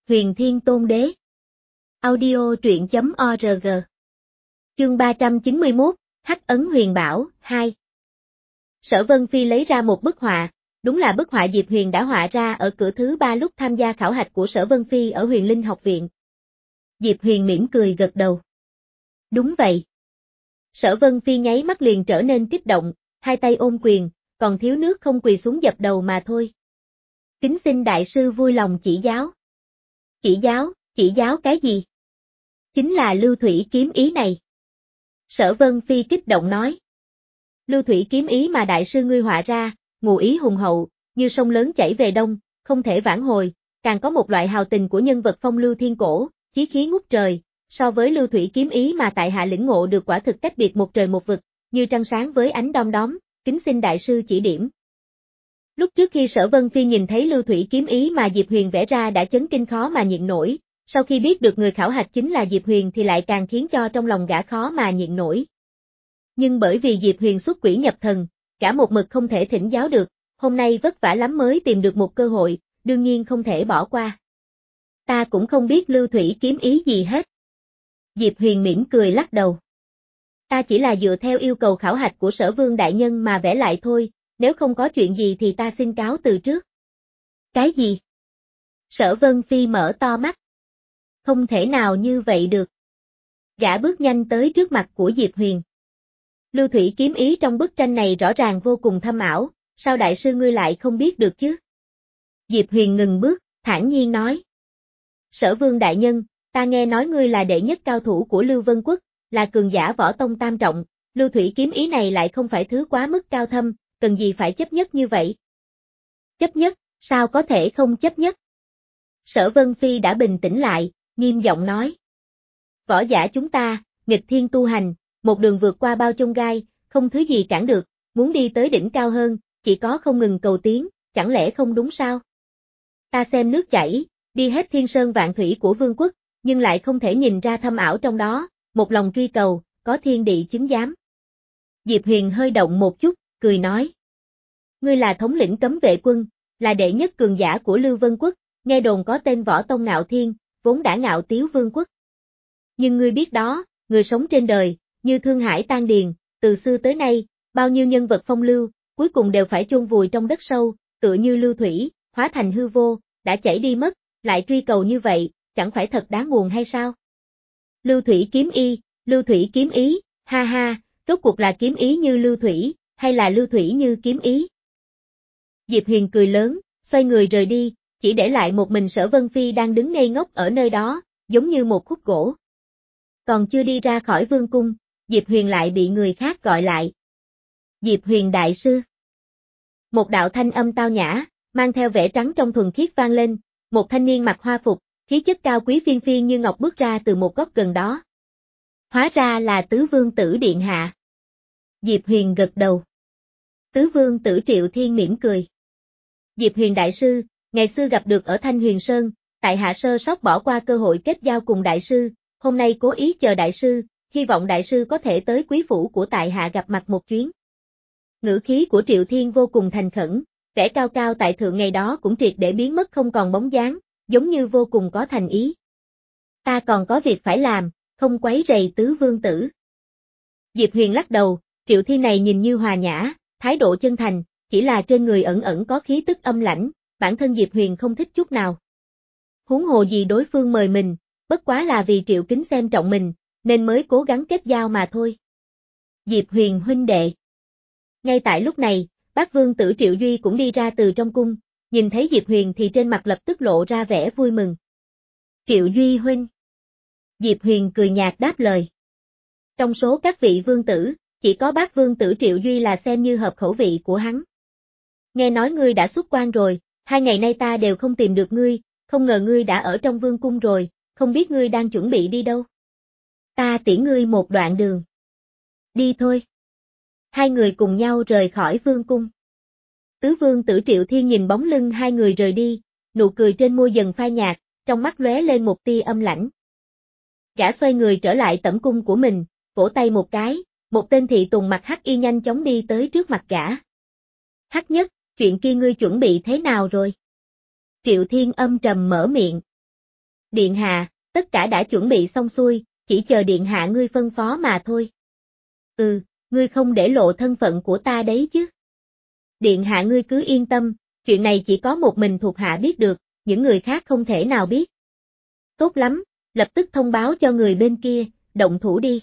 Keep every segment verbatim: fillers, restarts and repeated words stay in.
Huyền Thiên Tôn Đế. Audio truyện chấm org. Chương ba trăm chín mươi mốt, Hắc Ấn Huyền Bảo, hai. Sở Vân Phi lấy ra một bức họa, đúng là bức họa Diệp Huyền đã họa ra ở cửa thứ ba lúc tham gia khảo hạch của Sở Vân Phi ở Huyền Linh học viện. Diệp Huyền mỉm cười gật đầu. Đúng vậy. Sở Vân Phi nháy mắt liền trở nên kích động, hai tay ôm quyền, còn thiếu nước không quỳ xuống dập đầu mà thôi. Kính xin đại sư vui lòng chỉ giáo. Chỉ giáo, chỉ giáo cái gì? Chính là lưu thủy kiếm ý này. Sở Vân Phi kích động nói. Lưu thủy kiếm ý mà đại sư ngươi họa ra, ngụ ý hùng hậu, như sông lớn chảy về đông, không thể vãn hồi, càng có một loại hào tình của nhân vật phong lưu thiên cổ, chí khí ngút trời, so với lưu thủy kiếm ý mà tại hạ lĩnh ngộ được quả thực tách biệt một trời một vực, như trăng sáng với ánh đom đóm, kính xin đại sư chỉ điểm. Lúc trước khi Sở Vân Phi nhìn thấy lưu thủy kiếm ý mà Diệp Huyền vẽ ra đã chấn kinh khó mà nhịn nổi, sau khi biết được người khảo hạch chính là Diệp Huyền thì lại càng khiến cho trong lòng gã khó mà nhịn nổi. Nhưng bởi vì Diệp Huyền xuất quỷ nhập thần, cả một mực không thể thỉnh giáo được, hôm nay vất vả lắm mới tìm được một cơ hội, đương nhiên không thể bỏ qua. Ta cũng không biết lưu thủy kiếm ý gì hết. Diệp Huyền mỉm cười lắc đầu. Ta chỉ là dựa theo yêu cầu khảo hạch của Sở Vương đại nhân mà vẽ lại thôi, nếu không có chuyện gì thì ta xin cáo từ trước. Cái gì? Sở Vân Phi mở to mắt. Không thể nào như vậy được. Gã bước nhanh tới trước mặt của Diệp Huyền. Lưu thủy kiếm ý trong bức tranh này rõ ràng vô cùng thâm ảo, sao đại sư ngươi lại không biết được chứ? Diệp Huyền ngừng bước, thản nhiên nói. Sở Vương đại nhân, ta nghe nói ngươi là đệ nhất cao thủ của Lưu Vân Quốc, là cường giả võ tông tam trọng, lưu thủy kiếm ý này lại không phải thứ quá mức cao thâm, cần gì phải chấp nhất như vậy? Chấp nhất, sao có thể không chấp nhất? Sở Vân Phi đã bình tĩnh lại, nghiêm giọng nói. Võ giả chúng ta, nghịch thiên tu hành, một đường vượt qua bao chông gai, không thứ gì cản được, muốn đi tới đỉnh cao hơn, chỉ có không ngừng cầu tiến, chẳng lẽ không đúng sao? Ta xem nước chảy, đi hết thiên sơn vạn thủy của vương quốc, nhưng lại không thể nhìn ra thâm ảo trong đó, một lòng truy cầu, có thiên địa chứng giám. Diệp Huyền hơi động một chút, cười nói. Ngươi là thống lĩnh cấm vệ quân, là đệ nhất cường giả của Lưu Vân Quốc, nghe đồn có tên võ tông ngạo thiên, vốn đã ngạo tiếu vương quốc. Nhưng ngươi biết đó, người sống trên đời, như Thương Hải Tan Điền, từ xưa tới nay, bao nhiêu nhân vật phong lưu, cuối cùng đều phải chôn vùi trong đất sâu, tựa như lưu thủy, hóa thành hư vô, đã chảy đi mất, lại truy cầu như vậy, chẳng phải thật đáng buồn hay sao? Lưu thủy kiếm y, lưu thủy kiếm ý, ha ha, rốt cuộc là kiếm ý như lưu thủy, hay là lưu thủy như kiếm ý? Diệp Huyền cười lớn, xoay người rời đi, chỉ để lại một mình Sở Vân Phi đang đứng ngây ngốc ở nơi đó, giống như một khúc gỗ. Còn chưa đi ra khỏi vương cung, Diệp Huyền lại bị người khác gọi lại. Diệp Huyền đại sư. Một đạo thanh âm tao nhã, mang theo vẻ trắng trong thuần khiết vang lên, một thanh niên mặc hoa phục, khí chất cao quý phiên phiên như ngọc bước ra từ một góc gần đó. Hóa ra là Tứ Vương Tử điện hạ. Diệp Huyền gật đầu. Tứ Vương Tử Triệu Thiên mỉm cười. Diệp Huyền đại sư, ngày xưa gặp được ở Thanh Huyền Sơn, tại hạ sơ sót bỏ qua cơ hội kết giao cùng đại sư, hôm nay cố ý chờ đại sư, hy vọng đại sư có thể tới quý phủ của tại hạ gặp mặt một chuyến. Ngữ khí của Triệu Thiên vô cùng thành khẩn, vẻ cao cao tại thượng ngày đó cũng triệt để biến mất không còn bóng dáng, giống như vô cùng có thành ý. Ta còn có việc phải làm, không quấy rầy Tứ Vương Tử. Diệp Huyền lắc đầu, Triệu Thiên này nhìn như hòa nhã, thái độ chân thành, chỉ là trên người ẩn ẩn có khí tức âm lãnh, bản thân Diệp Huyền không thích chút nào. Huống hồ gì đối phương mời mình, bất quá là vì Triệu Kính xem trọng mình, nên mới cố gắng kết giao mà thôi. Diệp Huyền huynh đệ. Ngay tại lúc này, Bác Vương Tử Triệu Duy cũng đi ra từ trong cung, nhìn thấy Diệp Huyền thì trên mặt lập tức lộ ra vẻ vui mừng. Triệu Duy huynh. Diệp Huyền cười nhạt đáp lời. Trong số các vị vương tử, chỉ có Bác Vương Tử Triệu Duy là xem như hợp khẩu vị của hắn. Nghe nói ngươi đã xuất quan rồi, hai ngày nay ta đều không tìm được ngươi, không ngờ ngươi đã ở trong vương cung rồi, không biết ngươi đang chuẩn bị đi đâu. Ta tiễn ngươi một đoạn đường. Đi thôi. Hai người cùng nhau rời khỏi vương cung. Tứ Vương Tử Triệu Thiên nhìn bóng lưng hai người rời đi, nụ cười trên môi dần phai nhạt, trong mắt lóe lên một tia âm lãnh. Gã xoay người trở lại tẩm cung của mình, vỗ tay một cái, một tên thị tùng mặc hắc y nhanh chóng đi tới trước mặt gã. Hắc Nhất, chuyện kia ngươi chuẩn bị thế nào rồi? Triệu Thiên âm trầm mở miệng. Điện hạ, tất cả đã chuẩn bị xong xuôi, chỉ chờ điện hạ ngươi phân phó mà thôi. Ừ, ngươi không để lộ thân phận của ta đấy chứ. Điện hạ ngươi cứ yên tâm, chuyện này chỉ có một mình thuộc hạ biết được, những người khác không thể nào biết. Tốt lắm, lập tức thông báo cho người bên kia, động thủ đi.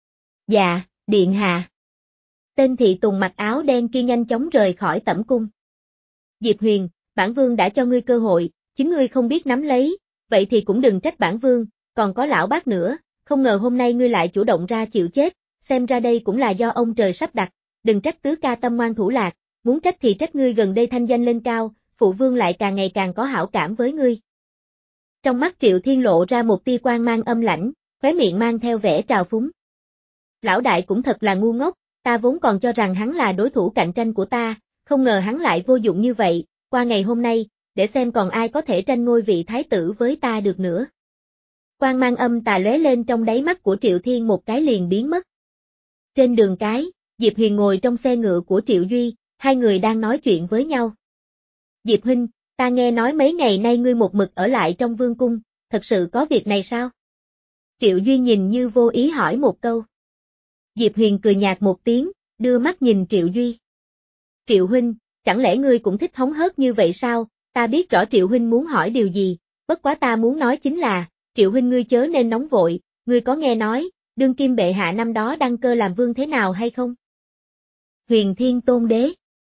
Dạ, điện hạ. Tên thị tùng mặc áo đen kia nhanh chóng rời khỏi tẩm cung. Diệp Huyền, bản vương đã cho ngươi cơ hội, chính ngươi không biết nắm lấy, vậy thì cũng đừng trách bản vương, còn có lão bác nữa, không ngờ hôm nay ngươi lại chủ động ra chịu chết, xem ra đây cũng là do ông trời sắp đặt, đừng trách tứ ca tâm ngoan thủ lạc, muốn trách thì trách ngươi gần đây thanh danh lên cao, phụ vương lại càng ngày càng có hảo cảm với ngươi. Trong mắt Triệu Thiên lộ ra một tia quang mang âm lãnh, khóe miệng mang theo vẻ trào phúng. Lão đại cũng thật là ngu ngốc, ta vốn còn cho rằng hắn là đối thủ cạnh tranh của ta, không ngờ hắn lại vô dụng như vậy, qua ngày hôm nay, để xem còn ai có thể tranh ngôi vị thái tử với ta được nữa. Quang mang âm tà lóe lên trong đáy mắt của Triệu Thiên một cái liền biến mất. Trên đường cái, Diệp Huyền ngồi trong xe ngựa của Triệu Duy, hai người đang nói chuyện với nhau. Diệp huynh, ta nghe nói mấy ngày nay ngươi một mực ở lại trong vương cung, thật sự có việc này sao? Triệu Duy nhìn như vô ý hỏi một câu. Diệp Huyền cười nhạt một tiếng, đưa mắt nhìn Triệu Duy. Triệu huynh, chẳng lẽ ngươi cũng thích hóng hớt như vậy sao? Ta biết rõ Triệu huynh muốn hỏi điều gì, bất quá ta muốn nói chính là, Triệu huynh ngươi chớ nên nóng vội, ngươi có nghe nói, đương kim bệ hạ năm đó đăng cơ làm vương thế nào hay không? Huyền Thiên Tôn Đế.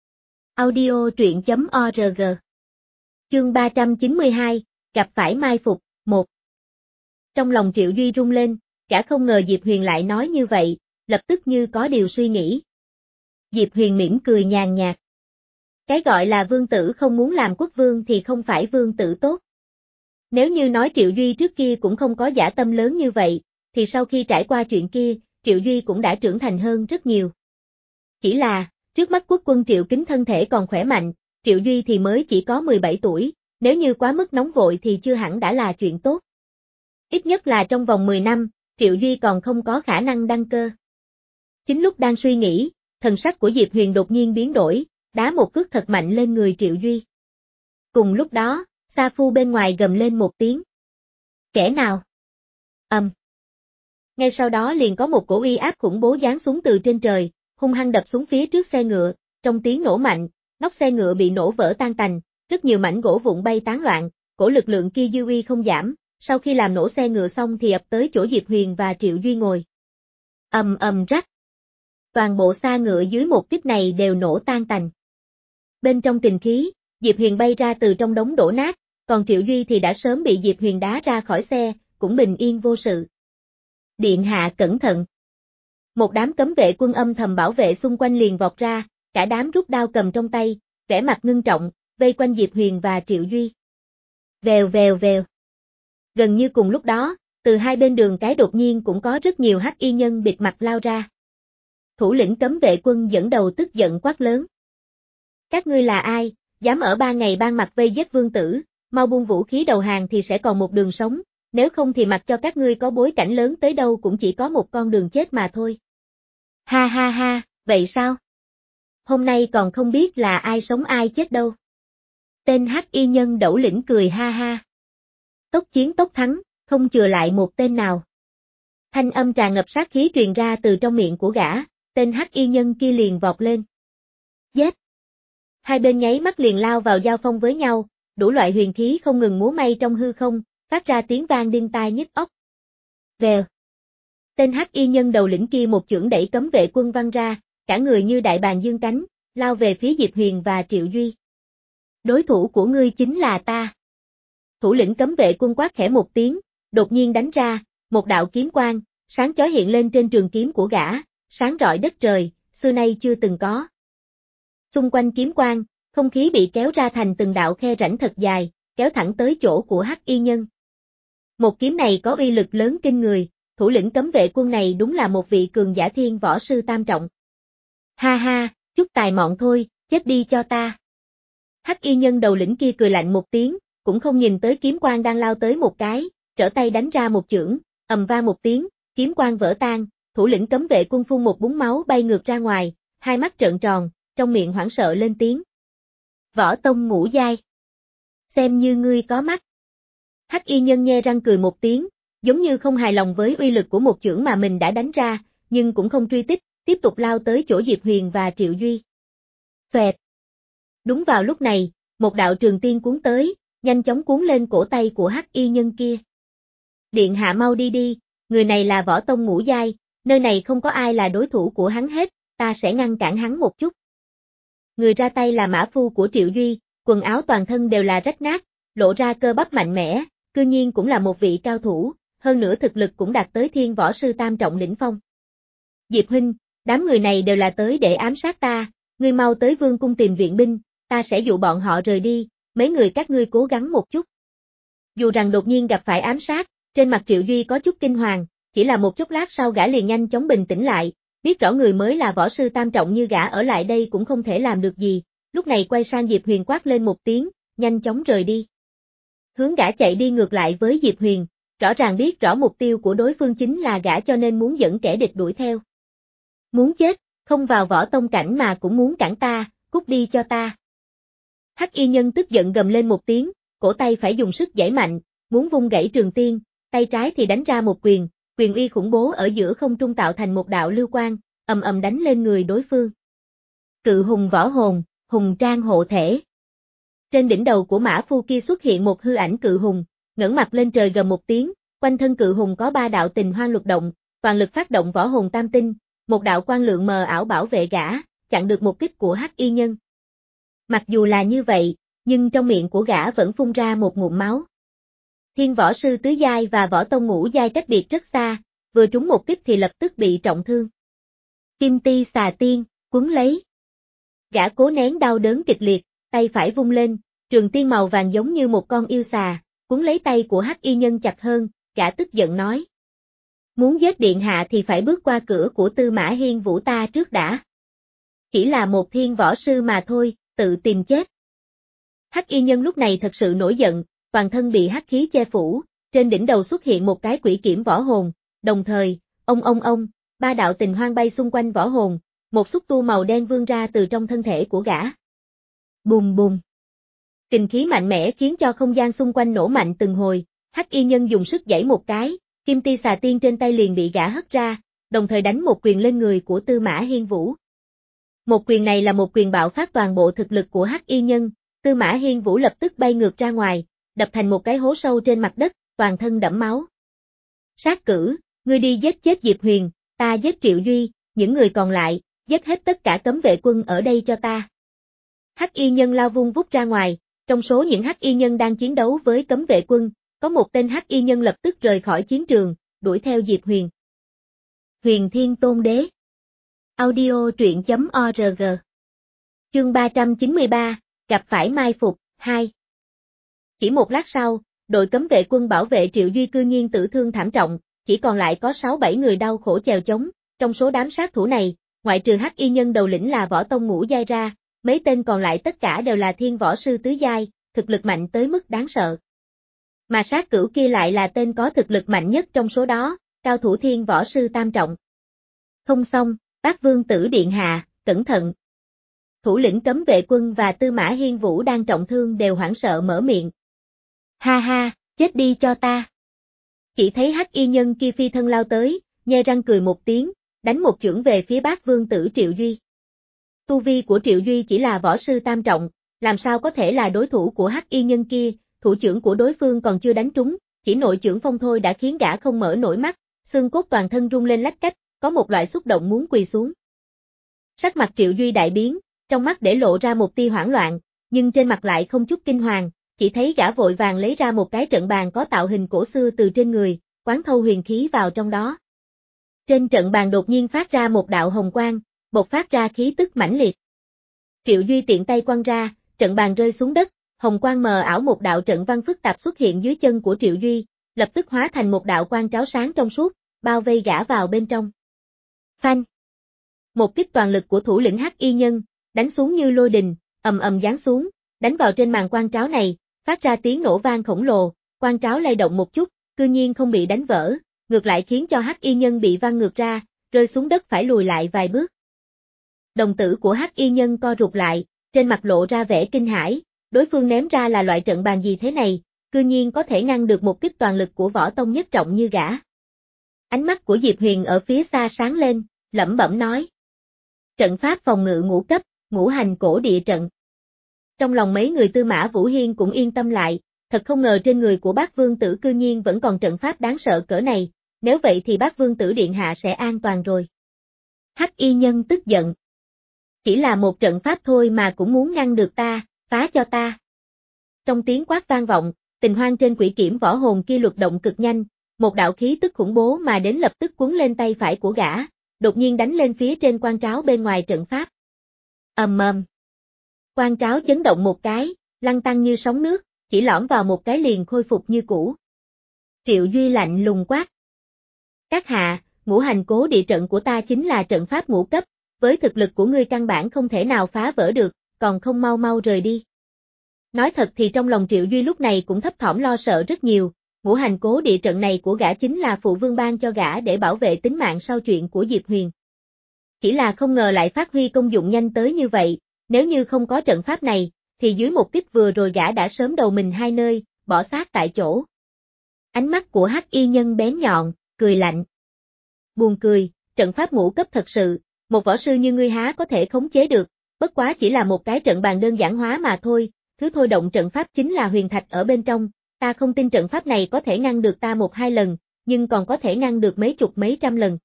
Audio truyện chấm org. Chương ba trăm chín mươi hai, gặp phải mai phục, một. Trong lòng Triệu Duy rung lên, cả không ngờ Diệp Huyền lại nói như vậy, lập tức như có điều suy nghĩ. Diệp Huyền mỉm cười nhàn nhạt. Cái gọi là vương tử không muốn làm quốc vương thì không phải vương tử tốt. Nếu như nói Triệu Duy trước kia cũng không có dã tâm lớn như vậy, thì sau khi trải qua chuyện kia, Triệu Duy cũng đã trưởng thành hơn rất nhiều. Chỉ là, trước mắt quốc quân Triệu Kính thân thể còn khỏe mạnh, Triệu Duy thì mới chỉ có mười bảy tuổi, nếu như quá mức nóng vội thì chưa hẳn đã là chuyện tốt. Ít nhất là trong vòng mười năm, Triệu Duy còn không có khả năng đăng cơ. Chính lúc đang suy nghĩ, thần sắc của Diệp Huyền đột nhiên biến đổi, đá một cước thật mạnh lên người Triệu Duy. Cùng lúc đó, Sa Phu bên ngoài gầm lên một tiếng. Kẻ nào? Ầm. Ngay sau đó liền có một cổ uy áp khủng bố giáng xuống từ trên trời, hung hăng đập xuống phía trước xe ngựa, trong tiếng nổ mạnh, nóc xe ngựa bị nổ vỡ tan tành, rất nhiều mảnh gỗ vụn bay tán loạn, cổ lực lượng kia dư uy không giảm, sau khi làm nổ xe ngựa xong thì ập tới chỗ Diệp Huyền và Triệu Duy ngồi. Ầm ầm rắc. Toàn bộ xa ngựa dưới một kích này đều nổ tan tành. Bên trong kình khí, Diệp Huyền bay ra từ trong đống đổ nát, còn Triệu Duy thì đã sớm bị Diệp Huyền đá ra khỏi xe, cũng bình yên vô sự. Điện hạ cẩn thận. Một đám cấm vệ quân âm thầm bảo vệ xung quanh liền vọt ra, cả đám rút đao cầm trong tay, vẻ mặt ngưng trọng, vây quanh Diệp Huyền và Triệu Duy. Vèo vèo vèo. Gần như cùng lúc đó, từ hai bên đường cái đột nhiên cũng có rất nhiều hắc y nhân bịt mặt lao ra. Thủ lĩnh cấm vệ quân dẫn đầu tức giận quát lớn. Các ngươi là ai, dám ở ba ngày ban mặt vây giết vương tử, mau buông vũ khí đầu hàng thì sẽ còn một đường sống, nếu không thì mặc cho các ngươi có bối cảnh lớn tới đâu cũng chỉ có một con đường chết mà thôi. Ha ha ha, vậy sao? Hôm nay còn không biết là ai sống ai chết đâu. Tên hắc y nhân Đẩu Lĩnh cười ha ha. Tốc chiến tốc thắng, không chừa lại một tên nào. Thanh âm tràn ngập sát khí truyền ra từ trong miệng của gã, tên hắc y nhân kia liền vọt lên. Giết! Hai bên nháy mắt liền lao vào giao phong với nhau, đủ loại huyền khí không ngừng múa may trong hư không, phát ra tiếng vang điếc tai nhức óc. Vèo! Tên hắc y nhân Đầu Lĩnh kia một chưởng đẩy cấm vệ quân văng ra, cả người như đại bàng dương cánh, lao về phía Diệp Huyền và Triệu Duy. Đối thủ của ngươi chính là ta. Thủ lĩnh cấm vệ quân quát khẽ một tiếng, đột nhiên đánh ra, một đạo kiếm quang, sáng chói hiện lên trên trường kiếm của gã, sáng rọi đất trời, xưa nay chưa từng có. Xung quanh kiếm quang, không khí bị kéo ra thành từng đạo khe rãnh thật dài, kéo thẳng tới chỗ của hắc y nhân. Một kiếm này có uy lực lớn kinh người, thủ lĩnh cấm vệ quân này đúng là một vị cường giả thiên võ sư tam trọng. Ha ha, chút tài mọn thôi, chết đi cho ta. Hắc y nhân Đầu Lĩnh kia cười lạnh một tiếng, cũng không nhìn tới kiếm quang đang lao tới một cái, trở tay đánh ra một chưởng, ầm va một tiếng, kiếm quang vỡ tan, thủ lĩnh cấm vệ quân phun một búng máu bay ngược ra ngoài, hai mắt trợn tròn, trong miệng hoảng sợ lên tiếng. Võ tông ngũ giai. Xem như ngươi có mắt. Hắc y nhân nhe răng cười một tiếng, giống như không hài lòng với uy lực của một chưởng mà mình đã đánh ra, nhưng cũng không truy tích, tiếp tục lao tới chỗ Diệp Huyền và Triệu Duy. Xoẹt. Đúng vào lúc này, một đạo trường tiên cuốn tới, nhanh chóng cuốn lên cổ tay của hắc y nhân kia. Điện hạ mau đi đi, người này là võ tông ngũ giai, nơi này không có ai là đối thủ của hắn hết, ta sẽ ngăn cản hắn một chút. Người ra tay là mã phu của Triệu Duy, quần áo toàn thân đều là rách nát, lộ ra cơ bắp mạnh mẽ, cư nhiên cũng là một vị cao thủ, hơn nữa thực lực cũng đạt tới thiên võ sư tam trọng đỉnh phong. Diệp huynh, đám người này đều là tới để ám sát ta, ngươi mau tới vương cung tìm viện binh, ta sẽ dụ bọn họ rời đi, mấy người các ngươi cố gắng một chút. Dù rằng đột nhiên gặp phải ám sát, trên mặt Triệu Duy có chút kinh hoàng, chỉ là một chốc lát sau gã liền nhanh chóng bình tĩnh lại, biết rõ người mới là võ sư tam trọng như gã ở lại đây cũng không thể làm được gì, lúc này quay sang Diệp Huyền quát lên một tiếng, nhanh chóng rời đi. Hướng gã chạy đi ngược lại với Diệp Huyền, rõ ràng biết rõ mục tiêu của đối phương chính là gã cho nên muốn dẫn kẻ địch đuổi theo. Muốn chết, không vào võ tông cảnh mà cũng muốn cản ta, cút đi cho ta. Hắc y nhân tức giận gầm lên một tiếng, cổ tay phải dùng sức giãy mạnh, muốn vung gãy trường tiên, tay trái thì đánh ra một quyền, quyền uy khủng bố ở giữa không trung tạo thành một đạo lưu quang, ầm ầm đánh lên người đối phương. Cự hùng võ hồn, hùng trang hộ thể. Trên đỉnh đầu của mã phu kia xuất hiện một hư ảnh cự hùng, ngẩng mặt lên trời gầm một tiếng, quanh thân cự hùng có ba đạo tình hoang luật động, toàn lực phát động võ hồn tam tinh, một đạo quang lượng mờ ảo bảo vệ gã, chặn được một kích của hắc y nhân. Mặc dù là như vậy, nhưng trong miệng của gã vẫn phun ra một ngụm máu. Thiên võ sư tứ giai và võ tông ngũ giai cách biệt rất xa, vừa trúng một kích thì lập tức bị trọng thương. Kim ti xà tiên, cuốn lấy. Gã cố nén đau đớn kịch liệt, tay phải vung lên, trường tiên màu vàng giống như một con yêu xà, cuốn lấy tay của hắc y nhân chặt hơn, gã tức giận nói. Muốn giết điện hạ thì phải bước qua cửa của Tư Mã Hiên Vũ ta trước đã. Chỉ là một thiên võ sư mà thôi, tự tìm chết. Hắc y nhân lúc này thật sự nổi giận, toàn thân bị hắc khí che phủ, trên đỉnh đầu xuất hiện một cái quỷ kiểm võ hồn, đồng thời, ông ông ông, ba đạo tình hoang bay xung quanh võ hồn, một xúc tu màu đen vươn ra từ trong thân thể của gã. Bùm bùm. Kình khí mạnh mẽ khiến cho không gian xung quanh nổ mạnh từng hồi, hắc y nhân dùng sức giãy một cái, kim ti xà tiên trên tay liền bị gã hất ra, đồng thời đánh một quyền lên người của Tư Mã Hiên Vũ. Một quyền này là một quyền bạo phát toàn bộ thực lực của hắc y nhân, Tư Mã Hiên Vũ lập tức bay ngược ra ngoài, đập thành một cái hố sâu trên mặt đất, toàn thân đẫm máu. Sát cử, ngươi đi giết chết Diệp Huyền, ta giết Triệu Duy, những người còn lại, giết hết tất cả cấm vệ quân ở đây cho ta. Hắc y nhân lao vung vút ra ngoài, trong số những hắc y nhân đang chiến đấu với cấm vệ quân, có một tên hắc y nhân lập tức rời khỏi chiến trường, đuổi theo Diệp Huyền. Huyền Thiên Tôn Đế. Audio truyện chấm org. Chương ba trăm chín mươi ba, gặp phải mai phục, hai. Chỉ một lát sau, đội cấm vệ quân bảo vệ Triệu Duy cư nhiên tử thương thảm trọng, chỉ còn lại có sáu bảy người đau khổ chèo chống, trong số đám sát thủ này, ngoại trừ hắc y nhân đầu lĩnh là võ tông ngũ giai ra, mấy tên còn lại tất cả đều là thiên võ sư tứ giai, thực lực mạnh tới mức đáng sợ. Mà sát cửu kia lại là tên có thực lực mạnh nhất trong số đó, cao thủ thiên võ sư tam trọng. Không xong, Bác Vương Tử Điện Hạ, cẩn thận. Thủ lĩnh cấm vệ quân và Tư Mã Hiên Vũ đang trọng thương đều hoảng sợ mở miệng. Ha ha, chết đi cho ta. Chỉ thấy hắc y nhân kia phi thân lao tới, nhe răng cười một tiếng, đánh một chưởng về phía Bác Vương Tử Triệu Duy. Tu vi của Triệu Duy chỉ là võ sư tam trọng, làm sao có thể là đối thủ của hắc y nhân kia, thủ chưởng của đối phương còn chưa đánh trúng, chỉ nội chưởng phong thôi đã khiến gã không mở nổi mắt, xương cốt toàn thân rung lên lách cách, có một loại xúc động muốn quỳ xuống. Sắc mặt Triệu Duy đại biến, trong mắt để lộ ra một tia hoảng loạn, nhưng trên mặt lại không chút kinh hoàng, chỉ thấy gã vội vàng lấy ra một cái trận bàn có tạo hình cổ xưa từ trên người, quán thâu huyền khí vào trong đó. Trên trận bàn đột nhiên phát ra một đạo hồng quang, bộc phát ra khí tức mãnh liệt. Triệu Duy tiện tay quăng ra, trận bàn rơi xuống đất, hồng quang mờ ảo một đạo trận văn phức tạp xuất hiện dưới chân của Triệu Duy, lập tức hóa thành một đạo quang tráo sáng trong suốt, bao vây gã vào bên trong. Phanh! Một kích toàn lực của thủ lĩnh hắc y nhân, đánh xuống như lôi đình, ầm ầm giáng xuống, đánh vào trên màn quang tráo này, phát ra tiếng nổ vang khổng lồ, quang tráo lay động một chút, cư nhiên không bị đánh vỡ, ngược lại khiến cho hắc y nhân bị văng ngược ra, rơi xuống đất phải lùi lại vài bước. Đồng tử của hắc y nhân co rụt lại, trên mặt lộ ra vẻ kinh hãi, đối phương ném ra là loại trận bàn gì thế này, cư nhiên có thể ngăn được một kích toàn lực của võ tông nhất trọng như gã. Ánh mắt của Diệp Huyền ở phía xa sáng lên, lẩm bẩm nói. Trận pháp phòng ngự ngũ cấp, ngũ hành cổ địa trận. Trong lòng mấy người Tư Mã Vũ Hiên cũng yên tâm lại, thật không ngờ trên người của Bác Vương Tử cư nhiên vẫn còn trận pháp đáng sợ cỡ này, nếu vậy thì Bác Vương Tử Điện Hạ sẽ an toàn rồi. Hắc y nhân tức giận. Chỉ là một trận pháp thôi mà cũng muốn ngăn được ta, phá cho ta. Trong tiếng quát vang vọng, Tình Hoang trên quỷ kiểm võ hồn kia luật động cực nhanh, một đạo khí tức khủng bố mà đến lập tức cuốn lên tay phải của gã, đột nhiên đánh lên phía trên quan tráo bên ngoài trận pháp. Ầm ầm. Quan tráo chấn động một cái, lăn tăn như sóng nước, chỉ lõm vào một cái liền khôi phục như cũ. Triệu Duy lạnh lùng quát. Các hạ, ngũ hành cố địa trận của ta chính là trận pháp ngũ cấp, với thực lực của ngươi căn bản không thể nào phá vỡ được, còn không mau mau rời đi. Nói thật thì trong lòng Triệu Duy lúc này cũng thấp thỏm lo sợ rất nhiều, ngũ hành cố địa trận này của gã chính là phụ vương ban cho gã để bảo vệ tính mạng sau chuyện của Diệp Huyền. Chỉ là không ngờ lại phát huy công dụng nhanh tới như vậy, nếu như không có trận pháp này, thì dưới một kích vừa rồi gã đã sớm đầu mình hai nơi, bỏ xác tại chỗ. Ánh mắt của Hắc y nhân bén nhọn, cười lạnh. Buồn cười, trận pháp ngũ cấp thật sự, một võ sư như ngươi há có thể khống chế được, bất quá chỉ là một cái trận bàn đơn giản hóa mà thôi, thứ thôi động trận pháp chính là huyền thạch ở bên trong, ta không tin trận pháp này có thể ngăn được ta một hai lần, nhưng còn có thể ngăn được mấy chục mấy trăm lần.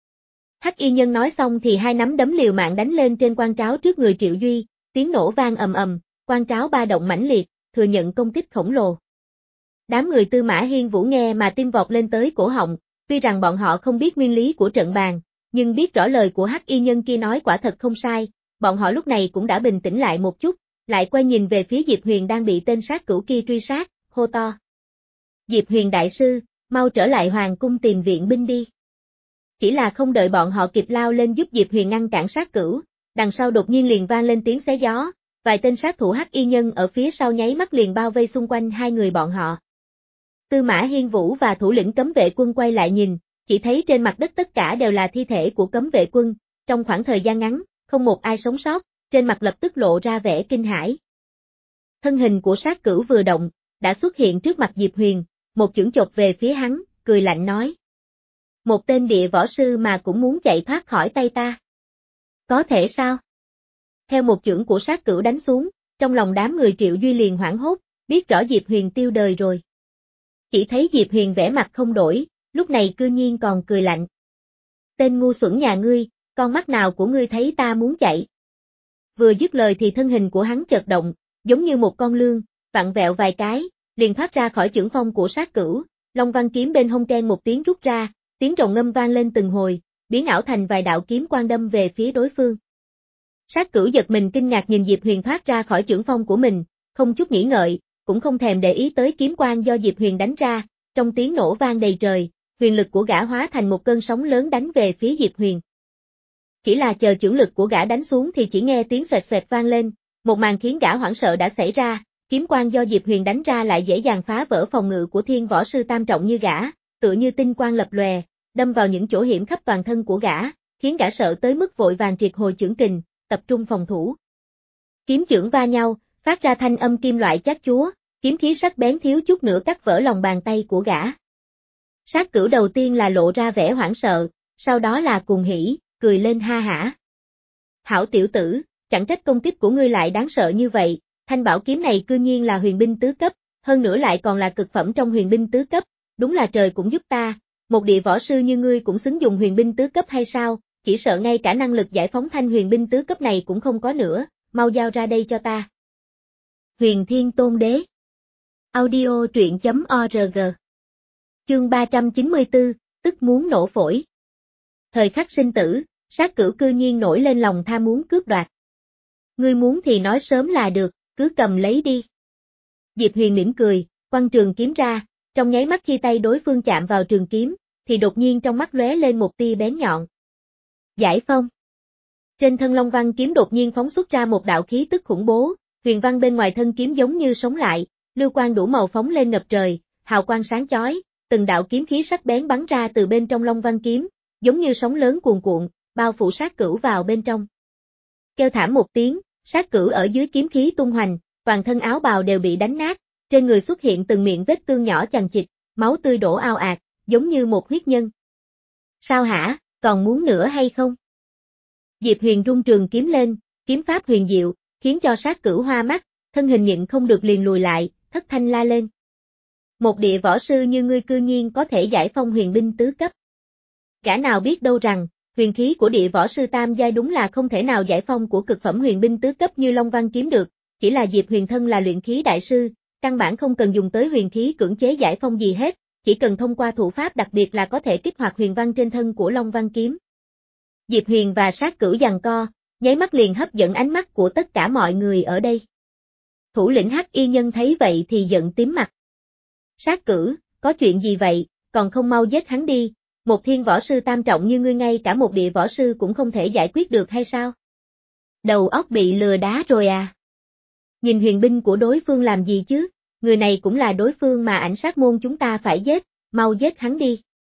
Hắc y nhân nói xong thì hai nắm đấm liều mạng đánh lên trên quan tráo trước người Triệu Duy, tiếng nổ vang ầm ầm, quan tráo ba động mãnh liệt, thừa nhận công kích khổng lồ. Đám người Tư Mã Hiên Vũ nghe mà tim vọt lên tới cổ họng, tuy rằng bọn họ không biết nguyên lý của trận bàn, nhưng biết rõ lời của Hắc y nhân kia nói quả thật không sai, bọn họ lúc này cũng đã bình tĩnh lại một chút, lại quay nhìn về phía Diệp Huyền đang bị tên sát cửu kia truy sát, hô to. Diệp Huyền đại sư, mau trở lại hoàng cung tìm viện binh đi. Chỉ là không đợi bọn họ kịp lao lên giúp Diệp Huyền ngăn cản sát cửu, đằng sau đột nhiên liền vang lên tiếng xé gió, vài tên sát thủ Hắc y nhân ở phía sau nháy mắt liền bao vây xung quanh hai người bọn họ. Tư Mã Hiên Vũ và thủ lĩnh cấm vệ quân quay lại nhìn, chỉ thấy trên mặt đất tất cả đều là thi thể của cấm vệ quân, trong khoảng thời gian ngắn, không một ai sống sót, trên mặt lập tức lộ ra vẻ kinh hãi. Thân hình của sát cửu vừa động, đã xuất hiện trước mặt Diệp Huyền, một chưởng chộp về phía hắn, cười lạnh nói. Một tên địa võ sư mà cũng muốn chạy thoát khỏi tay ta. Có thể sao? Theo một chưởng của sát cửu đánh xuống, trong lòng đám người Triệu Duy liền hoảng hốt, biết rõ Diệp Huyền tiêu đời rồi. Chỉ thấy Diệp Huyền vẻ mặt không đổi, lúc này cư nhiên còn cười lạnh. Tên ngu xuẩn nhà ngươi, con mắt nào của ngươi thấy ta muốn chạy? Vừa dứt lời thì thân hình của hắn chợt động, giống như một con lươn, vặn vẹo vài cái, liền thoát ra khỏi chưởng phong của sát cửu, Long Văn kiếm bên hông keng một tiếng rút ra, tiếng rồng ngâm vang lên từng hồi, biến ảo thành vài đạo kiếm quang đâm về phía đối phương. Sát cửu giật mình kinh ngạc nhìn Diệp Huyền thoát ra khỏi chưởng phong của mình, không chút nghĩ ngợi, cũng không thèm để ý tới kiếm quang do Diệp Huyền đánh ra, trong tiếng nổ vang đầy trời, huyền lực của gã hóa thành một cơn sóng lớn đánh về phía Diệp Huyền. Chỉ là chờ chưởng lực của gã đánh xuống thì chỉ nghe tiếng xoẹt xoẹt vang lên, một màn khiến gã hoảng sợ đã xảy ra, kiếm quang do Diệp Huyền đánh ra lại dễ dàng phá vỡ phòng ngự của thiên võ sư tam trọng như gã, tựa như tinh quang lập lòe, đâm vào những chỗ hiểm khắp toàn thân của gã, khiến gã sợ tới mức vội vàng triệt hồi chưởng kình, tập trung phòng thủ. Kiếm chưởng va nhau, phát ra thanh âm kim loại chát chúa, kiếm khí sắc bén thiếu chút nữa cắt vỡ lòng bàn tay của gã. Sát cửu đầu tiên là lộ ra vẻ hoảng sợ, sau đó là cuồng hỉ, cười lên ha hả. Hảo tiểu tử, chẳng trách công kích của ngươi lại đáng sợ như vậy, thanh bảo kiếm này cư nhiên là huyền binh tứ cấp, hơn nữa lại còn là cực phẩm trong huyền binh tứ cấp, đúng là trời cũng giúp ta, một địa võ sư như ngươi cũng xứng dùng huyền binh tứ cấp hay sao, chỉ sợ ngay cả năng lực giải phóng thanh huyền binh tứ cấp này cũng không có nữa, mau giao ra đây cho ta. Huyền Thiên Tôn Đế. Audio truyện chấm org. Chương ba trăm chín mươi tư, tức muốn nổ phổi. Thời khắc sinh tử, sát cửu cư nhiên nổi lên lòng tham muốn cướp đoạt. Ngươi muốn thì nói sớm là được, cứ cầm lấy đi. Diệp Huyền mỉm cười, quăng trường kiếm ra, trong nháy mắt khi tay đối phương chạm vào trường kiếm, thì đột nhiên trong mắt lóe lên một tia bén nhọn. Giải phong. Trên thân Long Văn kiếm đột nhiên phóng xuất ra một đạo khí tức khủng bố, huyền văn bên ngoài thân kiếm giống như sống lại, lưu quang đủ màu phóng lên ngập trời, hào quang sáng chói, từng đạo kiếm khí sắc bén bắn ra từ bên trong Long Văn kiếm, giống như sóng lớn cuồn cuộn, bao phủ sát cửu vào bên trong. Kêu thảm một tiếng, sát cửu ở dưới kiếm khí tung hoành, toàn thân áo bào đều bị đánh nát, trên người xuất hiện từng miệng vết thương nhỏ chằng chịt, máu tươi đổ ao ạt, giống như một huyết nhân. Sao hả, còn muốn nữa hay không? Diệp Huyền rung trường kiếm lên, kiếm pháp huyền diệu, khiến cho Sát Cửu hoa mắt, thân hình nhịn không được liền lùi lại, thất thanh la lên. Một địa võ sư như ngươi cư nhiên có thể giải phong huyền binh tứ cấp. Gã nào biết đâu rằng, huyền khí của địa võ sư tam giai đúng là không thể nào giải phong của cực phẩm huyền binh tứ cấp như Long Văn kiếm được, chỉ là Diệp Huyền thân là luyện khí đại sư, căn bản không cần dùng tới huyền khí cưỡng chế giải phong gì hết, chỉ cần thông qua thủ pháp đặc biệt là có thể kích hoạt huyền văn trên thân của Long Văn kiếm. Diệp Huyền và Sát Cửu giằng co, nháy mắt liền hấp dẫn ánh mắt của tất cả mọi người ở đây. Thủ lĩnh Hắc Y Nhân thấy vậy thì giận tím mặt. Sát Cửu, có chuyện gì vậy, còn không mau giết hắn đi, một thiên võ sư tam trọng như ngươi ngay cả một địa võ sư cũng không thể giải quyết được hay sao? Đầu óc bị lừa đá rồi à? Nhìn huyền binh của đối phương làm gì chứ, người này cũng là đối phương mà Ảnh Sát môn chúng ta phải giết, mau giết hắn đi.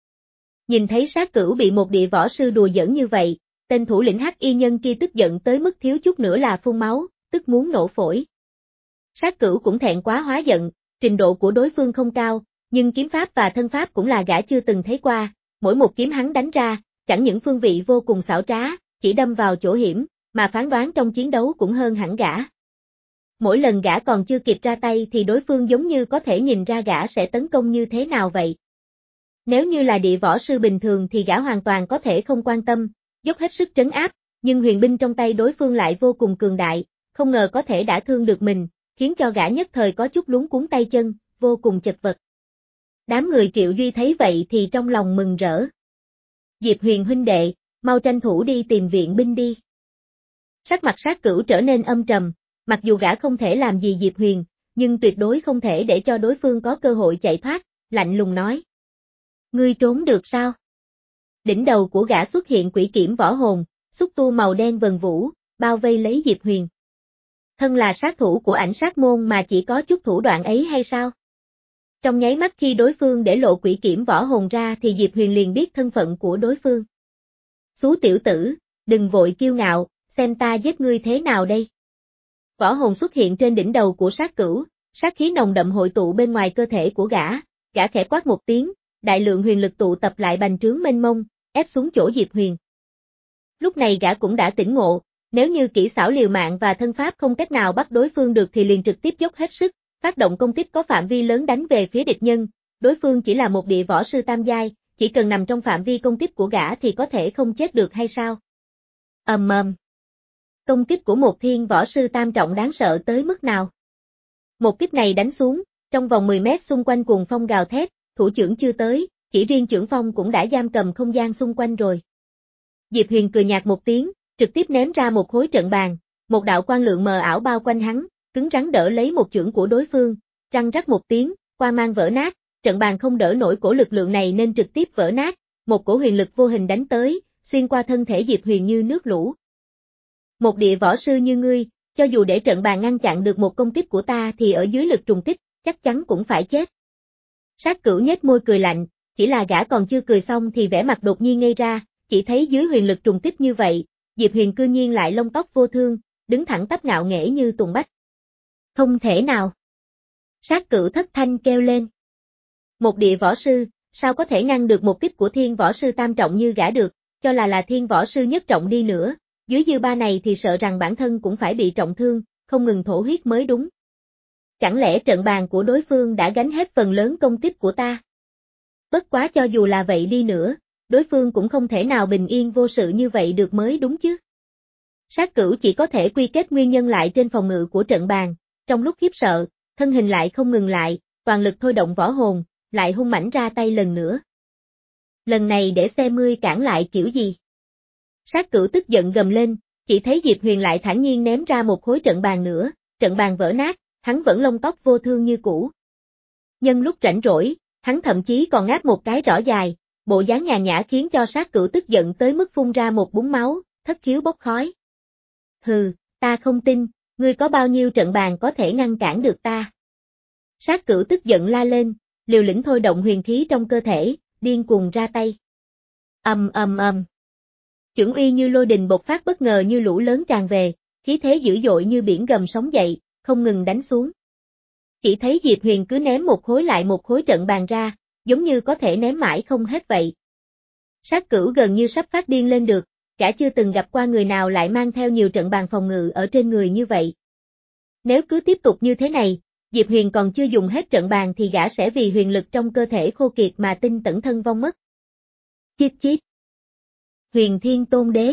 Nhìn thấy Sát Cửu bị một địa võ sư đùa giỡn như vậy, tên thủ lĩnh Hắc Y Nhân kia tức giận tới mức thiếu chút nữa là phun máu, tức muốn nổ phổi. Sát Cửu cũng thẹn quá hóa giận, trình độ của đối phương không cao, nhưng kiếm pháp và thân pháp cũng là gã chưa từng thấy qua, mỗi một kiếm hắn đánh ra, chẳng những phương vị vô cùng xảo trá, chỉ đâm vào chỗ hiểm, mà phán đoán trong chiến đấu cũng hơn hẳn gã. Mỗi lần gã còn chưa kịp ra tay thì đối phương giống như có thể nhìn ra gã sẽ tấn công như thế nào vậy. Nếu như là địa võ sư bình thường thì gã hoàn toàn có thể không quan tâm, dốc hết sức trấn áp, nhưng huyền binh trong tay đối phương lại vô cùng cường đại, không ngờ có thể đả thương được mình, khiến cho gã nhất thời có chút luống cuống tay chân, vô cùng chật vật. Đám người Triệu Duy thấy vậy thì trong lòng mừng rỡ. Diệp Huyền huynh đệ, mau tranh thủ đi tìm viện binh đi. Sắc mặt Sát Cửu trở nên âm trầm, mặc dù gã không thể làm gì Diệp Huyền, nhưng tuyệt đối không thể để cho đối phương có cơ hội chạy thoát, lạnh lùng nói. Ngươi trốn được sao? Đỉnh đầu của gã xuất hiện quỷ kiểm võ hồn, xúc tu màu đen vần vũ, bao vây lấy Diệp Huyền. Thân là sát thủ của Ảnh Sát môn mà chỉ có chút thủ đoạn ấy hay sao? Trong nháy mắt khi đối phương để lộ quỷ kiểm võ hồn ra thì Diệp Huyền liền biết thân phận của đối phương. Xú tiểu tử, đừng vội kiêu ngạo, xem ta giết ngươi thế nào đây. Võ hồn xuất hiện trên đỉnh đầu của Sát Cửu, sát khí nồng đậm hội tụ bên ngoài cơ thể của gã, gã khẽ quát một tiếng, đại lượng huyền lực tụ tập lại bành trướng mênh mông, ép xuống chỗ Diệp Huyền. Lúc này gã cũng đã tỉnh ngộ, nếu như kỹ xảo liều mạng và thân pháp không cách nào bắt đối phương được thì liền trực tiếp dốc hết sức, phát động công kích có phạm vi lớn đánh về phía địch nhân, đối phương chỉ là một địa võ sư tam giai, chỉ cần nằm trong phạm vi công kích của gã thì có thể không chết được hay sao? Ầm ầm. Công kích của một thiên võ sư tam trọng đáng sợ tới mức nào? Một kích này đánh xuống, trong vòng mười mét xung quanh cuồng phong gào thét, thủ trưởng chưa tới, chỉ riêng trưởng phong cũng đã giam cầm không gian xung quanh rồi. Diệp Huyền cười nhạt một tiếng, trực tiếp ném ra một khối trận bàn, một đạo quang lượng mờ ảo bao quanh hắn, cứng rắn đỡ lấy một chưởng của đối phương, răng rắc một tiếng, quang mang vỡ nát, trận bàn không đỡ nổi cổ lực lượng này nên trực tiếp vỡ nát, một cổ huyền lực vô hình đánh tới, xuyên qua thân thể Diệp Huyền như nước lũ. Một địa võ sư như ngươi, cho dù để trận bàn ngăn chặn được một công kích của ta thì ở dưới lực trùng kích, chắc chắn cũng phải chết. Sát Cửu nhếch môi cười lạnh, chỉ là gã còn chưa cười xong thì vẻ mặt đột nhiên ngây ra, chỉ thấy dưới huyền lực trùng kích như vậy, Diệp Huyền cư nhiên lại lông tóc vô thương, đứng thẳng tắp ngạo nghễ như tùng bách. Không thể nào. Sát Cửu thất thanh kêu lên. Một địa võ sư, sao có thể ngăn được một kích của thiên võ sư tam trọng như gã được, cho là là thiên võ sư nhất trọng đi nữa, dưới dư ba này thì sợ rằng bản thân cũng phải bị trọng thương, không ngừng thổ huyết mới đúng. Chẳng lẽ trận bàn của đối phương đã gánh hết phần lớn công kích của ta? Bất quá cho dù là vậy đi nữa, đối phương cũng không thể nào bình yên vô sự như vậy được mới đúng chứ. Sát Cửu chỉ có thể quy kết nguyên nhân lại trên phòng ngự của trận bàn, trong lúc khiếp sợ, thân hình lại không ngừng lại, toàn lực thôi động võ hồn, lại hung mãnh ra tay lần nữa. Lần này để xem ngươi cản lại kiểu gì. Sát Cửu tức giận gầm lên, chỉ thấy Diệp Huyền lại thản nhiên ném ra một khối trận bàn nữa, trận bàn vỡ nát, hắn vẫn lông tóc vô thương như cũ. Nhân lúc rảnh rỗi, hắn thậm chí còn ngáp một cái rõ dài, bộ dáng nhàn nhã khiến cho Sát Cửu tức giận tới mức phun ra một búng máu, thất khiếu bốc khói. Hừ, ta không tin, ngươi có bao nhiêu trận bàn có thể ngăn cản được ta. Sát Cửu tức giận la lên, liều lĩnh thôi động huyền khí trong cơ thể, điên cuồng ra tay. Ầm ầm ầm. Chưởng uy như lôi đình bộc phát bất ngờ như lũ lớn tràn về, khí thế dữ dội như biển gầm sóng dậy, không ngừng đánh xuống. Chỉ thấy Diệp Huyền cứ ném một khối lại một khối trận bàn ra, giống như có thể ném mãi không hết vậy. Sát Cửu gần như sắp phát điên lên được, gã chưa từng gặp qua người nào lại mang theo nhiều trận bàn phòng ngự ở trên người như vậy. Nếu cứ tiếp tục như thế này, Diệp Huyền còn chưa dùng hết trận bàn thì gã sẽ vì huyền lực trong cơ thể khô kiệt mà tinh tẩn thân vong mất. Chít chít. Huyền Thiên Tôn Đế.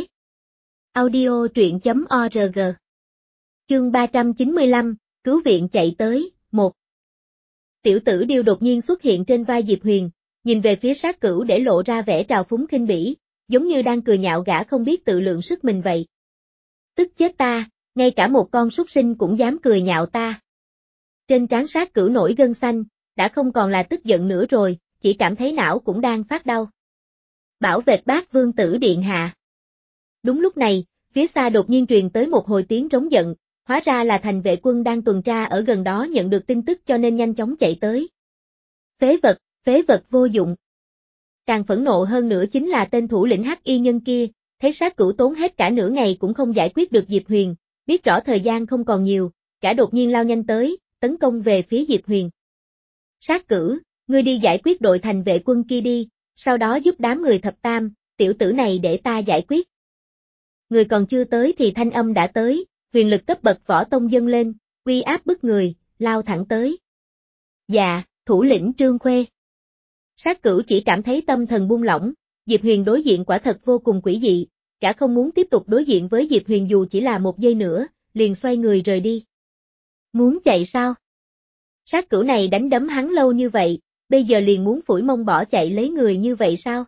Audio truyện chấm org. Chương ba trăm chín mươi lăm, cứu viện chạy tới, một. Tiểu tử Điêu đột nhiên xuất hiện trên vai Diệp Huyền, nhìn về phía Sát Cửu để lộ ra vẻ trào phúng khinh bỉ, giống như đang cười nhạo gã không biết tự lượng sức mình vậy. Tức chết ta, ngay cả một con súc sinh cũng dám cười nhạo ta. Trên trán Sát Cửu nổi gân xanh, đã không còn là tức giận nữa rồi, chỉ cảm thấy não cũng đang phát đau. Bảo Vệt Bát Vương tử điện hạ. Đúng lúc này, phía xa đột nhiên truyền tới một hồi tiếng rống giận, hóa ra là thành vệ quân đang tuần tra ở gần đó nhận được tin tức cho nên nhanh chóng chạy tới. Phế vật, phế vật vô dụng. Càng phẫn nộ hơn nữa chính là tên thủ lĩnh hắc y nhân kia, thấy Sát Cửu tốn hết cả nửa ngày cũng không giải quyết được Diệp Huyền, biết rõ thời gian không còn nhiều, cả đột nhiên lao nhanh tới, tấn công về phía Diệp Huyền. Sát Cửu, ngươi đi giải quyết đội thành vệ quân kia đi, sau đó giúp đám người thập tam, tiểu tử này để ta giải quyết. Người còn chưa tới thì thanh âm đã tới, huyền lực cấp bậc võ tông dâng lên, uy áp bức người, lao thẳng tới. Dạ, thủ lĩnh Trương Khuê. Sát Cửu chỉ cảm thấy tâm thần buông lỏng, Diệp Huyền đối diện quả thật vô cùng quỷ dị, cả không muốn tiếp tục đối diện với Diệp Huyền dù chỉ là một giây nữa, liền xoay người rời đi. Muốn chạy sao? Sát Cửu này đánh đấm hắn lâu như vậy, bây giờ liền muốn phủi mông bỏ chạy lấy người như vậy sao?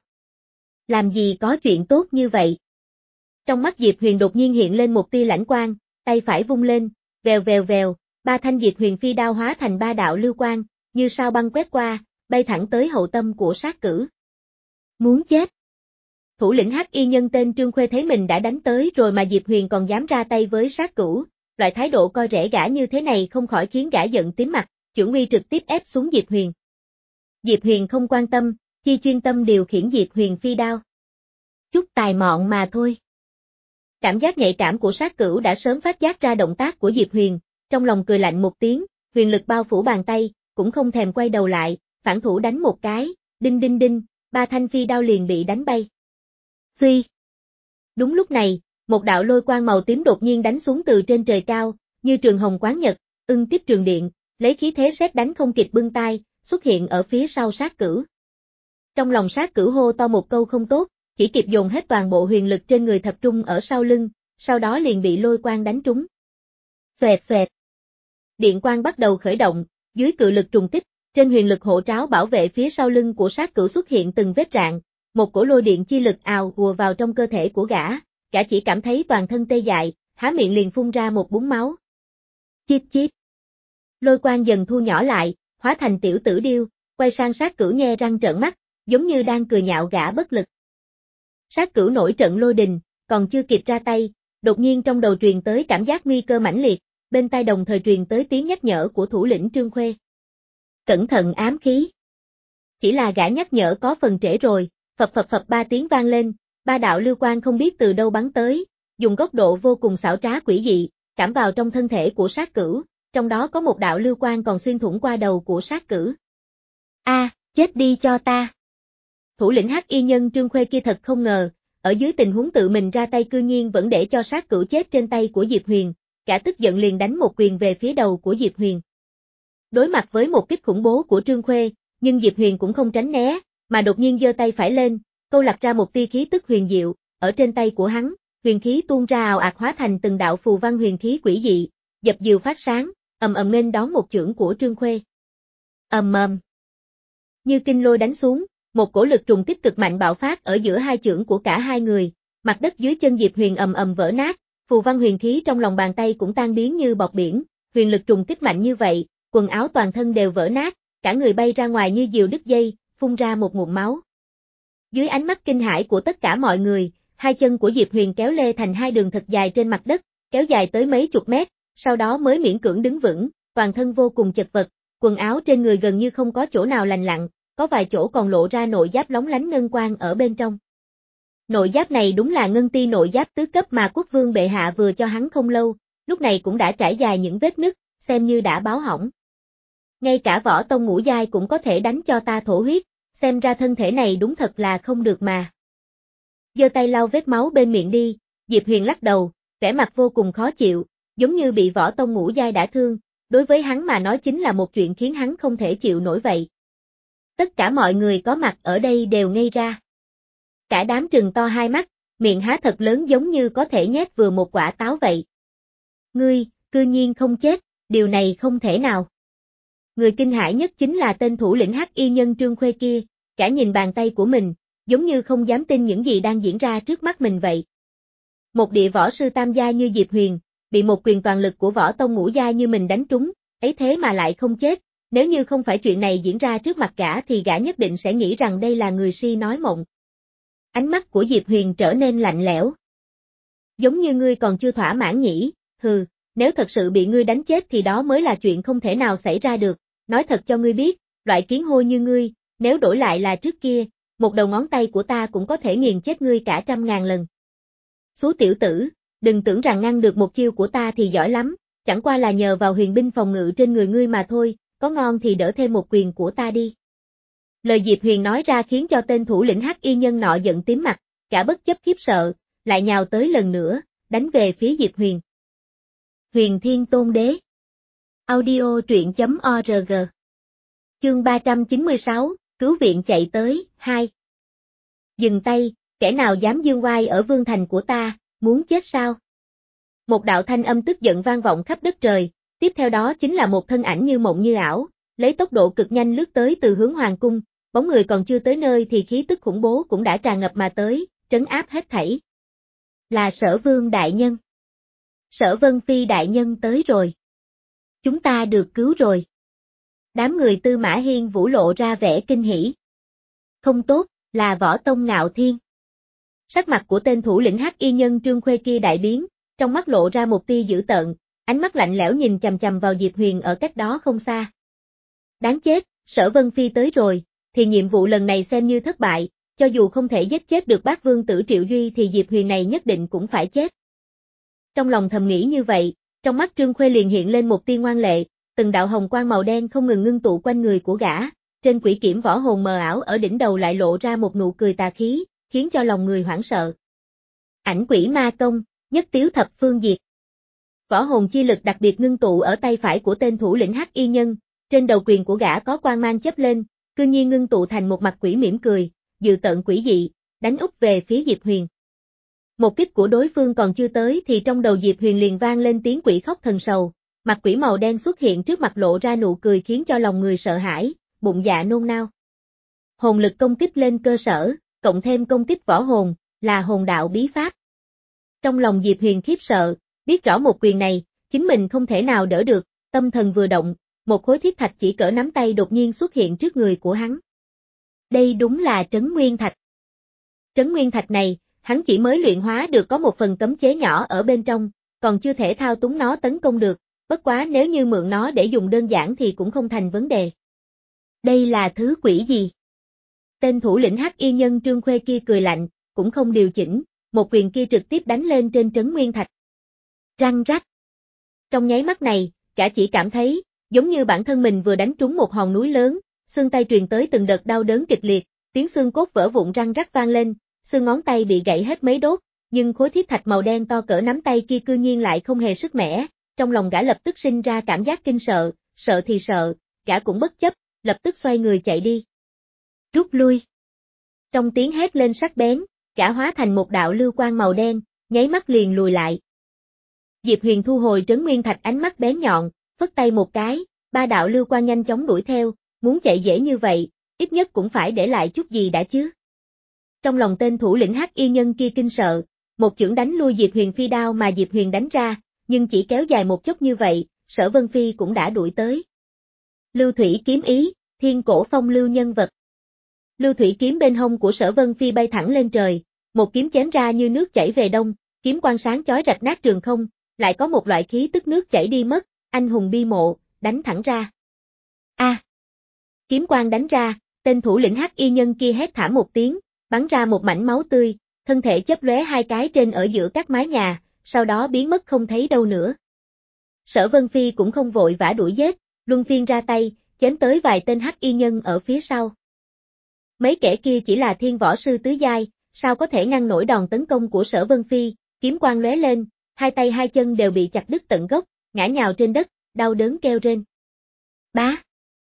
Làm gì có chuyện tốt như vậy? Trong mắt Diệp Huyền đột nhiên hiện lên một tia lãnh quang, tay phải vung lên, vèo vèo vèo, ba thanh Diệp Huyền phi đao hóa thành ba đạo lưu quang, như sao băng quét qua, bay thẳng tới hậu tâm của Sát Cửu. Muốn chết. Thủ lĩnh hắc y nhân tên Trương Khuê thấy mình đã đánh tới rồi mà Diệp Huyền còn dám ra tay với Sát Cửu, loại thái độ coi rẻ gã như thế này không khỏi khiến gã giận tím mặt, chưởng uy trực tiếp ép xuống Diệp Huyền. Diệp Huyền không quan tâm, chi chuyên tâm điều khiển Diệp Huyền phi đao. Chút tài mọn mà thôi. Cảm giác nhạy cảm của Sát Cửu đã sớm phát giác ra động tác của Diệp Huyền, trong lòng cười lạnh một tiếng, huyền lực bao phủ bàn tay, cũng không thèm quay đầu lại, phản thủ đánh một cái, đinh đinh đinh, ba thanh phi đao liền bị đánh bay. Phi. Đúng lúc này, một đạo lôi quang màu tím đột nhiên đánh xuống từ trên trời cao, như trường hồng quán nhật, ưng tiếp trường điện, lấy khí thế sét đánh không kịp bưng tai, xuất hiện ở phía sau Sát Cửu. Trong lòng Sát Cửu hô to một câu không tốt, chỉ kịp dồn hết toàn bộ huyền lực trên người tập trung ở sau lưng, sau đó liền bị lôi quang đánh trúng. Xoẹt xoẹt. Điện quang bắt đầu khởi động, dưới cự lực trùng kích, trên huyền lực hộ tráo bảo vệ phía sau lưng của Sát Cửu xuất hiện từng vết rạn, một cổ lôi điện chi lực ào ùa vào trong cơ thể của gã, gã chỉ cảm thấy toàn thân tê dại, há miệng liền phun ra một búng máu. Chít chít. Lôi quang dần thu nhỏ lại, hóa thành tiểu tử điêu, quay sang Sát Cửu nhe răng trợn mắt, giống như đang cười nhạo gã bất lực. Sát Cửu nổi trận lôi đình, còn chưa kịp ra tay, đột nhiên trong đầu truyền tới cảm giác nguy cơ mãnh liệt, bên tai đồng thời truyền tới tiếng nhắc nhở của thủ lĩnh Trương Khuê. Cẩn thận ám khí. Chỉ là gã nhắc nhở có phần trễ rồi, phập phập phập ba tiếng vang lên, ba đạo lưu quang không biết từ đâu bắn tới, dùng góc độ vô cùng xảo trá quỷ dị, cảm vào trong thân thể của Sát Cửu, trong đó có một đạo lưu quang còn xuyên thủng qua đầu của Sát Cửu. A, chết đi cho ta. Thủ lĩnh hắc y nhân Trương Khuê kia thật không ngờ, ở dưới tình huống tự mình ra tay cư nhiên vẫn để cho Sát Cửu chết trên tay của Diệp Huyền, cả tức giận liền đánh một quyền về phía đầu của Diệp Huyền. Đối mặt với một kích khủng bố của Trương Khuê, nhưng Diệp Huyền cũng không tránh né, mà đột nhiên giơ tay phải lên, câu lạc ra một tia khí tức huyền diệu, ở trên tay của hắn, huyền khí tuôn ra ào ạt hóa thành từng đạo phù văn huyền khí quỷ dị, dập dìu phát sáng, ầm ầm nên đón một chưởng của Trương Khuê. Ầm ầm. Như kinh lôi đánh xuống, một cổ lực trùng kích cực mạnh bạo phát ở giữa hai chưởng của cả hai người, mặt đất dưới chân Diệp Huyền ầm ầm vỡ nát, phù văn huyền khí trong lòng bàn tay cũng tan biến như bọt biển, huyền lực trùng kích mạnh như vậy, quần áo toàn thân đều vỡ nát, cả người bay ra ngoài như diều đứt dây, phun ra một ngụm máu. Dưới ánh mắt kinh hãi của tất cả mọi người, hai chân của Diệp Huyền kéo lê thành hai đường thật dài trên mặt đất, kéo dài tới mấy chục mét, sau đó mới miễn cưỡng đứng vững, toàn thân vô cùng chật vật, quần áo trên người gần như không có chỗ nào lành lặn, có vài chỗ còn lộ ra nội giáp lóng lánh ngân quang ở bên trong. Nội giáp này đúng là ngân ti nội giáp tứ cấp mà quốc vương bệ hạ vừa cho hắn không lâu, lúc này cũng đã trải dài những vết nứt, xem như đã báo hỏng. Ngay cả võ tông ngũ giai cũng có thể đánh cho ta thổ huyết, xem ra thân thể này đúng thật là không được mà. Giơ tay lau vết máu bên miệng đi, Diệp Huyền lắc đầu, vẻ mặt vô cùng khó chịu, giống như bị võ tông ngũ giai đả thương, đối với hắn mà nói chính là một chuyện khiến hắn không thể chịu nổi vậy. Tất cả mọi người có mặt ở đây đều ngây ra. Cả đám trừng to hai mắt, miệng há thật lớn giống như có thể nhét vừa một quả táo vậy. Ngươi, cư nhiên không chết, điều này không thể nào. Người kinh hãi nhất chính là tên thủ lĩnh Hắc Y nhân Trương Khuê kia, cả nhìn bàn tay của mình, giống như không dám tin những gì đang diễn ra trước mắt mình vậy. Một địa võ sư tam gia như Diệp Huyền, bị một quyền toàn lực của võ tông ngũ gia như mình đánh trúng, ấy thế mà lại không chết, nếu như không phải chuyện này diễn ra trước mặt gã thì gã nhất định sẽ nghĩ rằng đây là người si nói mộng. Ánh mắt của Diệp Huyền trở nên lạnh lẽo. Giống như ngươi còn chưa thỏa mãn nhỉ, hừ, nếu thật sự bị ngươi đánh chết thì đó mới là chuyện không thể nào xảy ra được, nói thật cho ngươi biết, loại kiến hôi như ngươi, nếu đổi lại là trước kia, một đầu ngón tay của ta cũng có thể nghiền chết ngươi cả trăm ngàn lần. Xú tiểu tử, đừng tưởng rằng ngăn được một chiêu của ta thì giỏi lắm, chẳng qua là nhờ vào huyền binh phòng ngự trên người ngươi mà thôi, có ngon thì đỡ thêm một quyền của ta đi. Lời Diệp Huyền nói ra khiến cho tên thủ lĩnh Hắc Y nhân nọ giận tím mặt, cả bất chấp khiếp sợ, lại nhào tới lần nữa, đánh về phía Diệp Huyền. Huyền Thiên Tôn Đế. Audio truyện chấm org. Chương ba trăm chín mươi sáu, cứu viện chạy tới, hai. Dừng tay, kẻ nào dám dương oai ở vương thành của ta, muốn chết sao? Một đạo thanh âm tức giận vang vọng khắp đất trời, tiếp theo đó chính là một thân ảnh như mộng như ảo, lấy tốc độ cực nhanh lướt tới từ hướng hoàng cung, bóng người còn chưa tới nơi thì khí tức khủng bố cũng đã tràn ngập mà tới, trấn áp hết thảy. Là Sở Vương đại nhân. Sở Vân Phi đại nhân tới rồi. Chúng ta được cứu rồi. Đám người Tư Mã Hiên Vũ lộ ra vẻ kinh hỉ. Không tốt, là Võ Tông Ngạo Thiên. Sắc mặt của tên thủ lĩnh Hắc Y nhân Trương Khuê kia đại biến, trong mắt lộ ra một tia dữ tợn, ánh mắt lạnh lẽo nhìn chằm chằm vào Diệp Huyền ở cách đó không xa. Đáng chết, Sở Vân Phi tới rồi, thì nhiệm vụ lần này xem như thất bại, cho dù không thể giết chết được bác vương tử Triệu Duy thì Diệp Huyền này nhất định cũng phải chết. Trong lòng thầm nghĩ như vậy, trong mắt Trương Khuê liền hiện lên một tia ngoan lệ, từng đạo hồng quang màu đen không ngừng ngưng tụ quanh người của gã, trên quỷ kiểm võ hồn mờ ảo ở đỉnh đầu lại lộ ra một nụ cười tà khí, khiến cho lòng người hoảng sợ. Ảnh quỷ ma công, nhất tiếu thập phương diệt. Võ hồn chi lực đặc biệt ngưng tụ ở tay phải của tên thủ lĩnh Hắc Y nhân, trên đầu quyền của gã có quang mang chớp lên, cư nhiên ngưng tụ thành một mặt quỷ mỉm cười, dự tợn quỷ dị, đánh úp về phía Diệp Huyền. Một kích của đối phương còn chưa tới thì trong đầu Diệp Huyền liền vang lên tiếng quỷ khóc thần sầu, mặt quỷ màu đen xuất hiện trước mặt lộ ra nụ cười khiến cho lòng người sợ hãi, bụng dạ nôn nao. Hồn lực công kích lên cơ sở, cộng thêm công kích võ hồn, là hồn đạo bí pháp. Trong lòng Diệp Huyền khiếp sợ, biết rõ một quyền này, chính mình không thể nào đỡ được, tâm thần vừa động, một khối thiết thạch chỉ cỡ nắm tay đột nhiên xuất hiện trước người của hắn. Đây đúng là Trấn Nguyên Thạch. Trấn Nguyên Thạch này, hắn chỉ mới luyện hóa được có một phần cấm chế nhỏ ở bên trong, còn chưa thể thao túng nó tấn công được, bất quá nếu như mượn nó để dùng đơn giản thì cũng không thành vấn đề. Đây là thứ quỷ gì? Tên thủ lĩnh Hắc Y nhân Trương Khuê kia cười lạnh, cũng không điều chỉnh, một quyền kia trực tiếp đánh lên trên Trấn Nguyên Thạch. Răng rắc. Trong nháy mắt này, cả chỉ cảm thấy, giống như bản thân mình vừa đánh trúng một hòn núi lớn, xương tay truyền tới từng đợt đau đớn kịch liệt, tiếng xương cốt vỡ vụn răng rắc vang lên, xương ngón tay bị gãy hết mấy đốt, nhưng khối thiết thạch màu đen to cỡ nắm tay kia cư nhiên lại không hề sức mẻ, trong lòng gã lập tức sinh ra cảm giác kinh sợ, sợ thì sợ, gã cũng bất chấp, lập tức xoay người chạy đi. Rút lui. Trong tiếng hét lên sắc bén, gã hóa thành một đạo lưu quang màu đen, nháy mắt liền lùi lại. Diệp Huyền thu hồi Trấn Nguyên Thạch ánh mắt bén nhọn, phất tay một cái, ba đạo lưu quang nhanh chóng đuổi theo, muốn chạy dễ như vậy, ít nhất cũng phải để lại chút gì đã chứ. Trong lòng tên thủ lĩnh Hắc Y nhân kia kinh sợ, một chưởng đánh lui Diệp Huyền phi đao mà Diệp Huyền đánh ra, nhưng chỉ kéo dài một chốc như vậy, Sở Vân Phi cũng đã đuổi tới. Lưu Thủy kiếm ý, thiên cổ phong lưu nhân vật. Lưu Thủy kiếm bên hông của Sở Vân Phi bay thẳng lên trời, một kiếm chém ra như nước chảy về đông, kiếm quang sáng chói rạch nát trường không, lại có một loại khí tức nước chảy đi mất, anh hùng bi mộ, đánh thẳng ra. A! À, kiếm quang đánh ra, tên thủ lĩnh Hắc Y nhân kia hét thảm một tiếng, bắn ra một mảnh máu tươi, thân thể chớp lóe hai cái trên ở giữa các mái nhà, sau đó biến mất không thấy đâu nữa. Sở Vân Phi cũng không vội vã đuổi giết, luân phiên ra tay, chém tới vài tên hắc y nhân ở phía sau. Mấy kẻ kia chỉ là thiên võ sư tứ giai, sao có thể ngăn nổi đòn tấn công của Sở Vân Phi, kiếm quang lóe lên, hai tay hai chân đều bị chặt đứt tận gốc, ngã nhào trên đất, đau đớn kêu rên. Bá!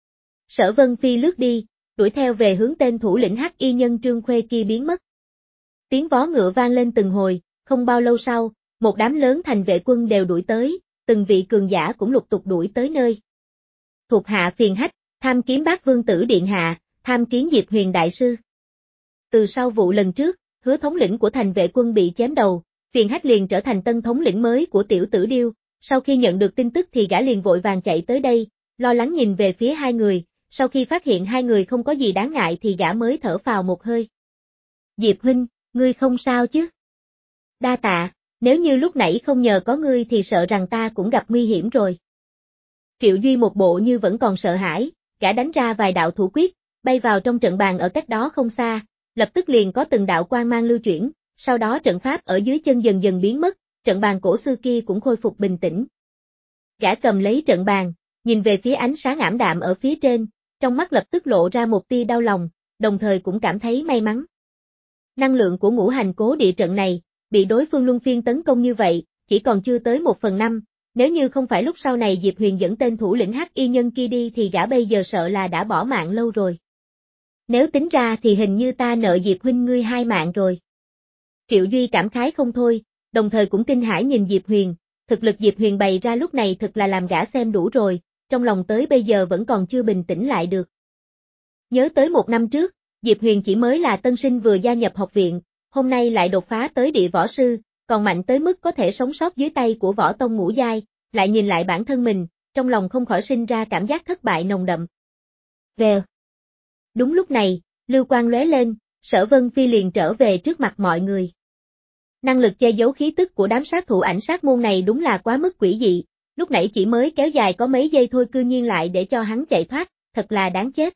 Sở Vân Phi lướt đi, đuổi theo về hướng tên thủ lĩnh hắc y nhân Trương Khuê kia biến mất. Tiếng vó ngựa vang lên từng hồi, không bao lâu sau, một đám lớn thành vệ quân đều đuổi tới, từng vị cường giả cũng lục tục đuổi tới nơi. Thuộc hạ phiền hách, tham kiến Bác Vương tử điện hạ, tham kiến Diệp Huyền đại sư. Từ sau vụ lần trước, Hứa thống lĩnh của thành vệ quân bị chém đầu, phiền hách liền trở thành tân thống lĩnh mới của tiểu tử Điêu, sau khi nhận được tin tức thì gã liền vội vàng chạy tới đây, lo lắng nhìn về phía hai người, sau khi phát hiện hai người không có gì đáng ngại thì gã mới thở phào một hơi. Diệp huynh, ngươi không sao chứ? Đa tạ, nếu như lúc nãy không nhờ có ngươi thì sợ rằng ta cũng gặp nguy hiểm rồi. Triệu Duy một bộ như vẫn còn sợ hãi, gã đánh ra vài đạo thủ quyết, bay vào trong trận bàn ở cách đó không xa, lập tức liền có từng đạo quang mang lưu chuyển, sau đó trận pháp ở dưới chân dần dần biến mất, trận bàn cổ xưa kia cũng khôi phục bình tĩnh. Gã cầm lấy trận bàn, nhìn về phía ánh sáng ảm đạm ở phía trên, trong mắt lập tức lộ ra một tia đau lòng, đồng thời cũng cảm thấy may mắn. Năng lượng của ngũ hành cố địa trận này, bị đối phương luân phiên tấn công như vậy, chỉ còn chưa tới một phần năm, nếu như không phải lúc sau này Diệp Huyền dẫn tên thủ lĩnh hắc y nhân kia đi thì gã bây giờ sợ là đã bỏ mạng lâu rồi. Nếu tính ra thì hình như ta nợ Diệp huynh ngươi hai mạng rồi. Triệu Duy cảm khái không thôi, đồng thời cũng kinh hãi nhìn Diệp Huyền, thực lực Diệp Huyền bày ra lúc này thật là làm gã xem đủ rồi, trong lòng tới bây giờ vẫn còn chưa bình tĩnh lại được. Nhớ tới một năm trước, Diệp Huyền chỉ mới là tân sinh vừa gia nhập học viện, hôm nay lại đột phá tới địa võ sư, còn mạnh tới mức có thể sống sót dưới tay của võ tông ngũ giai, lại nhìn lại bản thân mình, trong lòng không khỏi sinh ra cảm giác thất bại nồng đậm. Vèo. Đúng lúc này, lưu quang lóe lên, Sở Vân Phi liền trở về trước mặt mọi người. Năng lực che giấu khí tức của đám sát thủ ảnh sát môn này đúng là quá mức quỷ dị, lúc nãy chỉ mới kéo dài có mấy giây thôi cư nhiên lại để cho hắn chạy thoát, thật là đáng chết.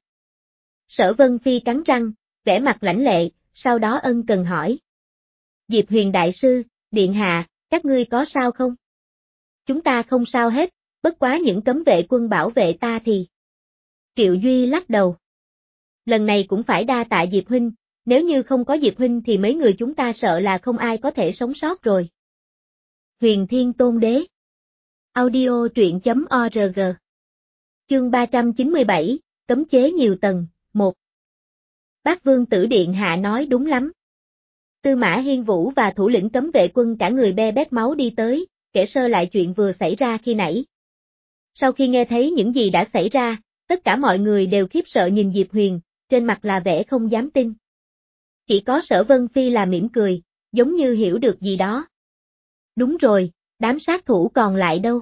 Sở Vân Phi cắn răng, vẻ mặt lãnh lệ, sau đó ân cần hỏi. Diệp Huyền đại sư, điện hạ, các ngươi có sao không? Chúng ta không sao hết, bất quá những cấm vệ quân bảo vệ ta thì. Triệu Duy lắc đầu. Lần này cũng phải đa tạ Diệp huynh, nếu như không có Diệp huynh thì mấy người chúng ta sợ là không ai có thể sống sót rồi. Huyền Thiên Tôn Đế. Audio truyện chấm org. Chương ba trăm chín mươi bảy, cấm chế nhiều tầng, một. Bác Vương tử điện hạ nói đúng lắm. Tư Mã Hiên Vũ và thủ lĩnh cấm vệ quân cả người be bét máu đi tới, kể sơ lại chuyện vừa xảy ra khi nãy. Sau khi nghe thấy những gì đã xảy ra, tất cả mọi người đều khiếp sợ nhìn Diệp Huyền, trên mặt là vẻ không dám tin. Chỉ có Sở Vân Phi là mỉm cười, giống như hiểu được gì đó. Đúng rồi, đám sát thủ còn lại đâu?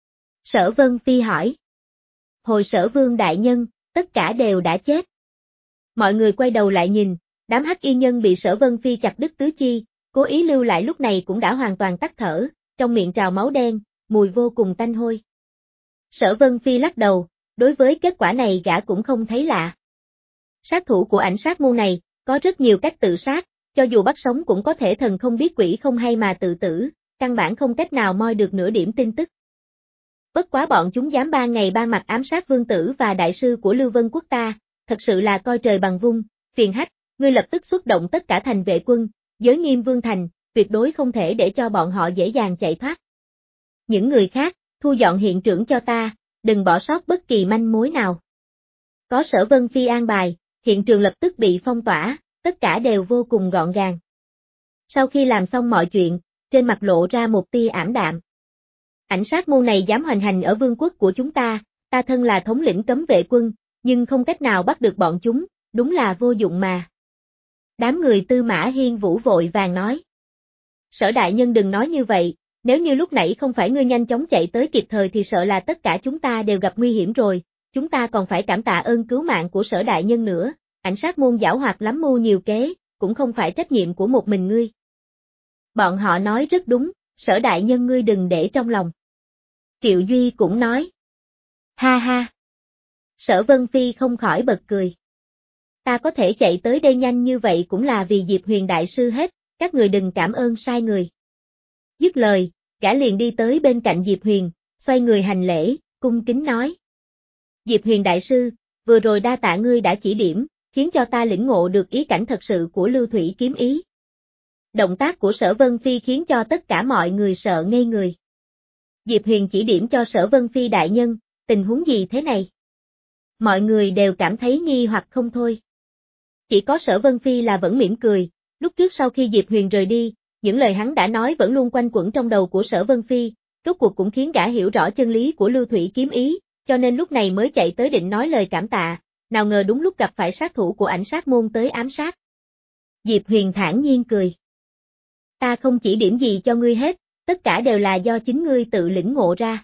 Sở Vân Phi hỏi. Hồi Sở Vương đại nhân, tất cả đều đã chết. Mọi người quay đầu lại nhìn, đám hắc y nhân bị Sở Vân Phi chặt đứt tứ chi, cố ý lưu lại lúc này cũng đã hoàn toàn tắt thở, trong miệng trào máu đen, mùi vô cùng tanh hôi. Sở Vân Phi lắc đầu, đối với kết quả này gã cũng không thấy lạ. Sát thủ của ảnh sát môn này, có rất nhiều cách tự sát, cho dù bắt sống cũng có thể thần không biết quỷ không hay mà tự tử, căn bản không cách nào moi được nửa điểm tin tức. Bất quá bọn chúng dám ba ngày ba mặt ám sát vương tử và đại sư của Lưu Vân quốc ta, thật sự là coi trời bằng vung, phiền hách, ngươi lập tức xuất động tất cả thành vệ quân, giới nghiêm vương thành, tuyệt đối không thể để cho bọn họ dễ dàng chạy thoát. Những người khác, thu dọn hiện trường cho ta, đừng bỏ sót bất kỳ manh mối nào. Có Sở Vân Phi an bài, hiện trường lập tức bị phong tỏa, tất cả đều vô cùng gọn gàng. Sau khi làm xong mọi chuyện, trên mặt lộ ra một tia ảm đạm. Ảnh sát môn này dám hoành hành ở vương quốc của chúng ta, ta thân là thống lĩnh cấm vệ quân, nhưng không cách nào bắt được bọn chúng, đúng là vô dụng mà. Đám người Tư Mã Hiên Vũ vội vàng nói. Sở đại nhân đừng nói như vậy, nếu như lúc nãy không phải ngươi nhanh chóng chạy tới kịp thời thì sợ là tất cả chúng ta đều gặp nguy hiểm rồi, chúng ta còn phải cảm tạ ơn cứu mạng của Sở đại nhân nữa, ảnh sát môn giảo hoạt lắm mưu nhiều kế, cũng không phải trách nhiệm của một mình ngươi. Bọn họ nói rất đúng, Sở đại nhân ngươi đừng để trong lòng. Triệu Duy cũng nói. Ha ha. Sở Vân Phi không khỏi bật cười. Ta có thể chạy tới đây nhanh như vậy cũng là vì Diệp Huyền đại sư hết, các người đừng cảm ơn sai người. Dứt lời, gã liền đi tới bên cạnh Diệp Huyền, xoay người hành lễ, cung kính nói. Diệp Huyền đại sư, vừa rồi đa tạ ngươi đã chỉ điểm, khiến cho ta lĩnh ngộ được ý cảnh thật sự của Lưu Thủy kiếm ý. Động tác của Sở Vân Phi khiến cho tất cả mọi người sợ ngây người. Diệp Huyền chỉ điểm cho Sở Vân Phi đại nhân, tình huống gì thế này? Mọi người đều cảm thấy nghi hoặc không thôi. Chỉ có Sở Vân Phi là vẫn mỉm cười, lúc trước sau khi Diệp Huyền rời đi, những lời hắn đã nói vẫn luôn quanh quẩn trong đầu của Sở Vân Phi, rốt cuộc cũng khiến gã hiểu rõ chân lý của Lưu Thủy kiếm ý, cho nên lúc này mới chạy tới định nói lời cảm tạ, nào ngờ đúng lúc gặp phải sát thủ của Ảnh Sát môn tới ám sát. Diệp Huyền thản nhiên cười. Ta không chỉ điểm gì cho ngươi hết, tất cả đều là do chính ngươi tự lĩnh ngộ ra.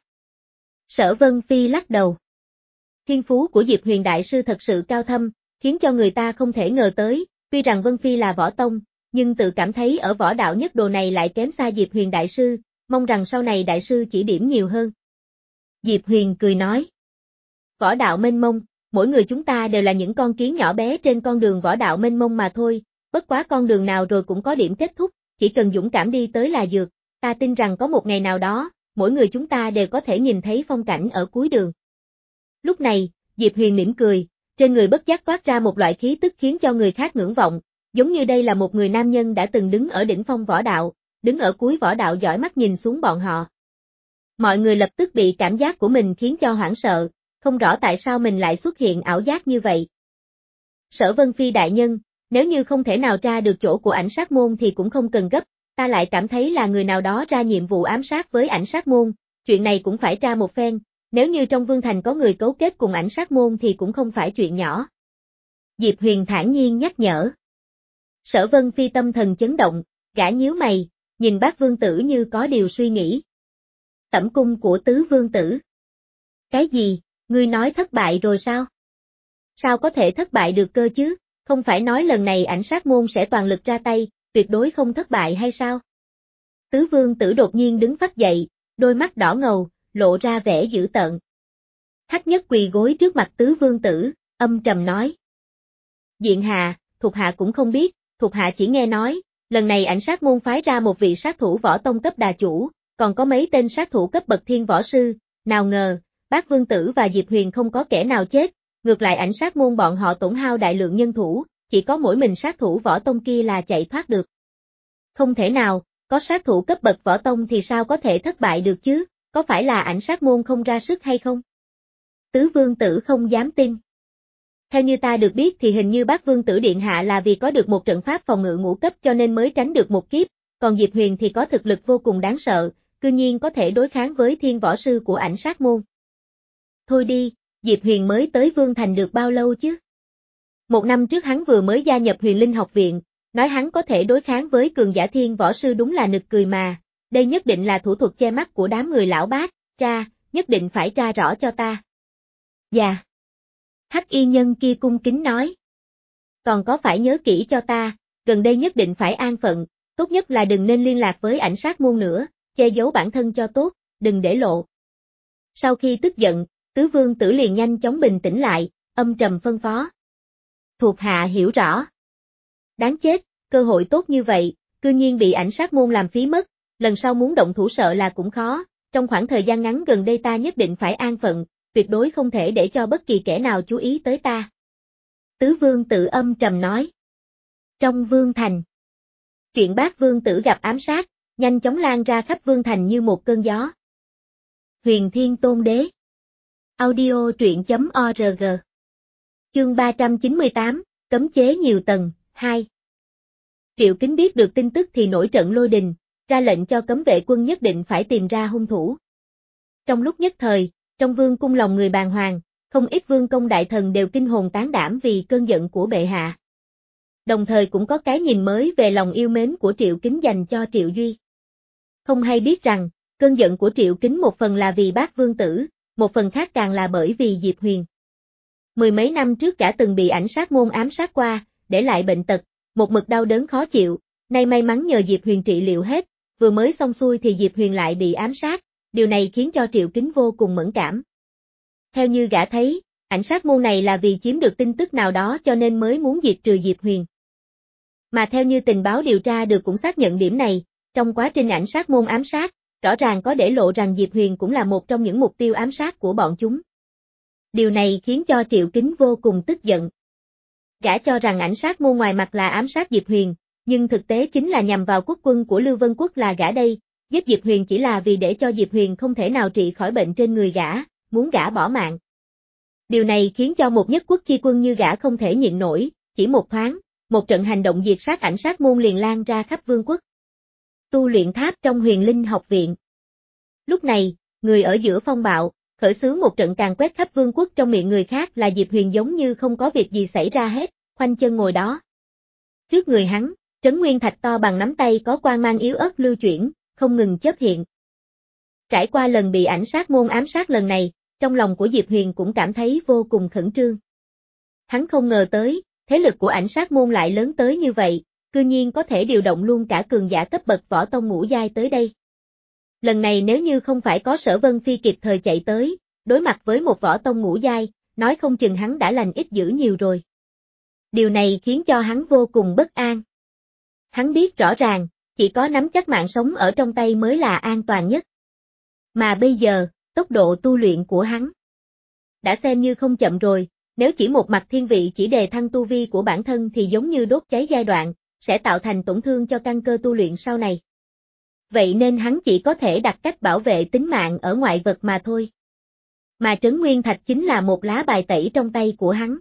Sở Vân Phi lắc đầu. Thiên phú của Diệp Huyền đại sư thật sự cao thâm, khiến cho người ta không thể ngờ tới, tuy rằng Vân Phi là võ tông, nhưng tự cảm thấy ở võ đạo nhất đồ này lại kém xa Diệp Huyền đại sư, mong rằng sau này đại sư chỉ điểm nhiều hơn. Diệp Huyền cười nói. Võ đạo mênh mông, mỗi người chúng ta đều là những con kiến nhỏ bé trên con đường võ đạo mênh mông mà thôi, bất quá con đường nào rồi cũng có điểm kết thúc, chỉ cần dũng cảm đi tới là được, ta tin rằng có một ngày nào đó, mỗi người chúng ta đều có thể nhìn thấy phong cảnh ở cuối đường. Lúc này, Diệp Huyền mỉm cười, trên người bất giác toát ra một loại khí tức khiến cho người khác ngưỡng vọng, giống như đây là một người nam nhân đã từng đứng ở đỉnh phong võ đạo, đứng ở cuối võ đạo dõi mắt nhìn xuống bọn họ. Mọi người lập tức bị cảm giác của mình khiến cho hoảng sợ, không rõ tại sao mình lại xuất hiện ảo giác như vậy. Sở Vân Phi đại nhân, nếu như không thể nào tra được chỗ của Ảnh Sát môn thì cũng không cần gấp, ta lại cảm thấy là người nào đó ra nhiệm vụ ám sát với Ảnh Sát môn, chuyện này cũng phải tra một phen, nếu như trong Vương Thành có người cấu kết cùng Ảnh Sát môn thì cũng không phải chuyện nhỏ. Diệp Huyền thản nhiên nhắc nhở. Sở Vân Phi tâm thần chấn động, gã nhíu mày, nhìn Bác Vương Tử như có điều suy nghĩ. Tẩm cung của Tứ Vương Tử. Cái gì, ngươi nói thất bại rồi sao? Sao có thể thất bại được cơ chứ, không phải nói lần này Ảnh Sát môn sẽ toàn lực ra tay, tuyệt đối không thất bại hay sao? Tứ Vương Tử đột nhiên đứng phắt dậy, đôi mắt đỏ ngầu, lộ ra vẻ dữ tợn. Hắc Nhất quỳ gối trước mặt Tứ Vương Tử, âm trầm nói. Diện hạ, thuộc hạ cũng không biết, thuộc hạ chỉ nghe nói, lần này Ảnh Sát môn phái ra một vị sát thủ võ tông cấp đà chủ, còn có mấy tên sát thủ cấp bậc thiên võ sư, nào ngờ, Bác Vương Tử và Diệp Huyền không có kẻ nào chết, ngược lại Ảnh Sát môn bọn họ tổn hao đại lượng nhân thủ, chỉ có mỗi mình sát thủ võ tông kia là chạy thoát được. Không thể nào, có sát thủ cấp bậc võ tông thì sao có thể thất bại được chứ, có phải là Ảnh Sát môn không ra sức hay không? Tứ Vương Tử không dám tin. Theo như ta được biết thì hình như Bác Vương Tử Điện Hạ là vì có được một trận pháp phòng ngự ngũ cấp cho nên mới tránh được một kiếp, còn Diệp Huyền thì có thực lực vô cùng đáng sợ, cư nhiên có thể đối kháng với thiên võ sư của Ảnh Sát môn. Thôi đi, Diệp Huyền mới tới Vương Thành được bao lâu chứ? Một năm trước hắn vừa mới gia nhập Huyền Linh học viện, nói hắn có thể đối kháng với cường giả thiên võ sư đúng là nực cười mà, đây nhất định là thủ thuật che mắt của đám người lão bát, tra, nhất định phải tra rõ cho ta. Dạ. Hắc y nhân kia cung kính nói. Còn có phải nhớ kỹ cho ta, gần đây nhất định phải an phận, tốt nhất là đừng nên liên lạc với Ảnh Sát môn nữa, che giấu bản thân cho tốt, đừng để lộ. Sau khi tức giận, Tứ Vương Tử liền nhanh chóng bình tĩnh lại, âm trầm phân phó. Thuộc hạ hiểu rõ. Đáng chết, cơ hội tốt như vậy, cư nhiên bị Ảnh Sát môn làm phí mất, lần sau muốn động thủ sợ là cũng khó, trong khoảng thời gian ngắn gần đây ta nhất định phải an phận, tuyệt đối không thể để cho bất kỳ kẻ nào chú ý tới ta. Tứ Vương Tử âm trầm nói. Trong Vương Thành, chuyện Bác Vương Tử gặp ám sát, nhanh chóng lan ra khắp Vương Thành như một cơn gió. Huyền Thiên Tôn Đế. Audio truyện chấm org. Chương ba trăm chín mươi tám, cấm chế nhiều tầng, hai. Triệu Kính biết được tin tức thì nổi trận lôi đình, ra lệnh cho cấm vệ quân nhất định phải tìm ra hung thủ. Trong lúc nhất thời, trong vương cung lòng người bàng hoàng, không ít vương công đại thần đều kinh hồn tán đảm vì cơn giận của bệ hạ. Đồng thời cũng có cái nhìn mới về lòng yêu mến của Triệu Kính dành cho Triệu Duy. Không hay biết rằng, cơn giận của Triệu Kính một phần là vì Bác Vương Tử, một phần khác càng là bởi vì Diệp Huyền. Mười mấy năm trước cả từng bị Ảnh Sát môn ám sát qua, để lại bệnh tật, một mực đau đớn khó chịu, nay may mắn nhờ Diệp Huyền trị liệu hết, vừa mới xong xuôi thì Diệp Huyền lại bị ám sát, điều này khiến cho Triệu Kính vô cùng mẫn cảm. Theo như gã thấy, Ảnh Sát môn này là vì chiếm được tin tức nào đó cho nên mới muốn diệt trừ Diệp Huyền. Mà theo như tình báo điều tra được cũng xác nhận điểm này, trong quá trình Ảnh Sát môn ám sát, rõ ràng có để lộ rằng Diệp Huyền cũng là một trong những mục tiêu ám sát của bọn chúng. Điều này khiến cho Triệu Kính vô cùng tức giận. Gã cho rằng ảnh sát môn ngoài mặt là ám sát Diệp Huyền, nhưng thực tế chính là nhằm vào quốc quân của Lưu Vân Quốc là gã đây, giết Diệp Huyền chỉ là vì để cho Diệp Huyền không thể nào trị khỏi bệnh trên người gã, muốn gã bỏ mạng. Điều này khiến cho một nhất quốc chi quân như gã không thể nhịn nổi, chỉ một thoáng, một trận hành động diệt sát ảnh sát môn liền lan ra khắp vương quốc. Tu luyện tháp trong Huyền Linh học viện. Lúc này, người ở giữa phong bạo, khởi xướng một trận càn quét khắp vương quốc trong miệng người khác là Diệp Huyền giống như không có việc gì xảy ra hết, khoanh chân ngồi đó. Trước người hắn, trấn nguyên thạch to bằng nắm tay có quang mang yếu ớt lưu chuyển, không ngừng chớp hiện. Trải qua lần bị ảnh sát môn ám sát lần này, trong lòng của Diệp Huyền cũng cảm thấy vô cùng khẩn trương. Hắn không ngờ tới, thế lực của ảnh sát môn lại lớn tới như vậy, cư nhiên có thể điều động luôn cả cường giả cấp bậc võ tông ngũ giai tới đây. Lần này nếu như không phải có Sở Vân Phi kịp thời chạy tới, đối mặt với một võ tông ngũ giai, nói không chừng hắn đã lành ít dữ nhiều rồi. Điều này khiến cho hắn vô cùng bất an. Hắn biết rõ ràng, chỉ có nắm chắc mạng sống ở trong tay mới là an toàn nhất. Mà bây giờ, tốc độ tu luyện của hắn đã xem như không chậm rồi, nếu chỉ một mặt thiên vị chỉ đề thăng tu vi của bản thân thì giống như đốt cháy giai đoạn, sẽ tạo thành tổn thương cho căn cơ tu luyện sau này. Vậy nên hắn chỉ có thể đặt cách bảo vệ tính mạng ở ngoại vật mà thôi. Mà trấn nguyên thạch chính là một lá bài tẩy trong tay của hắn.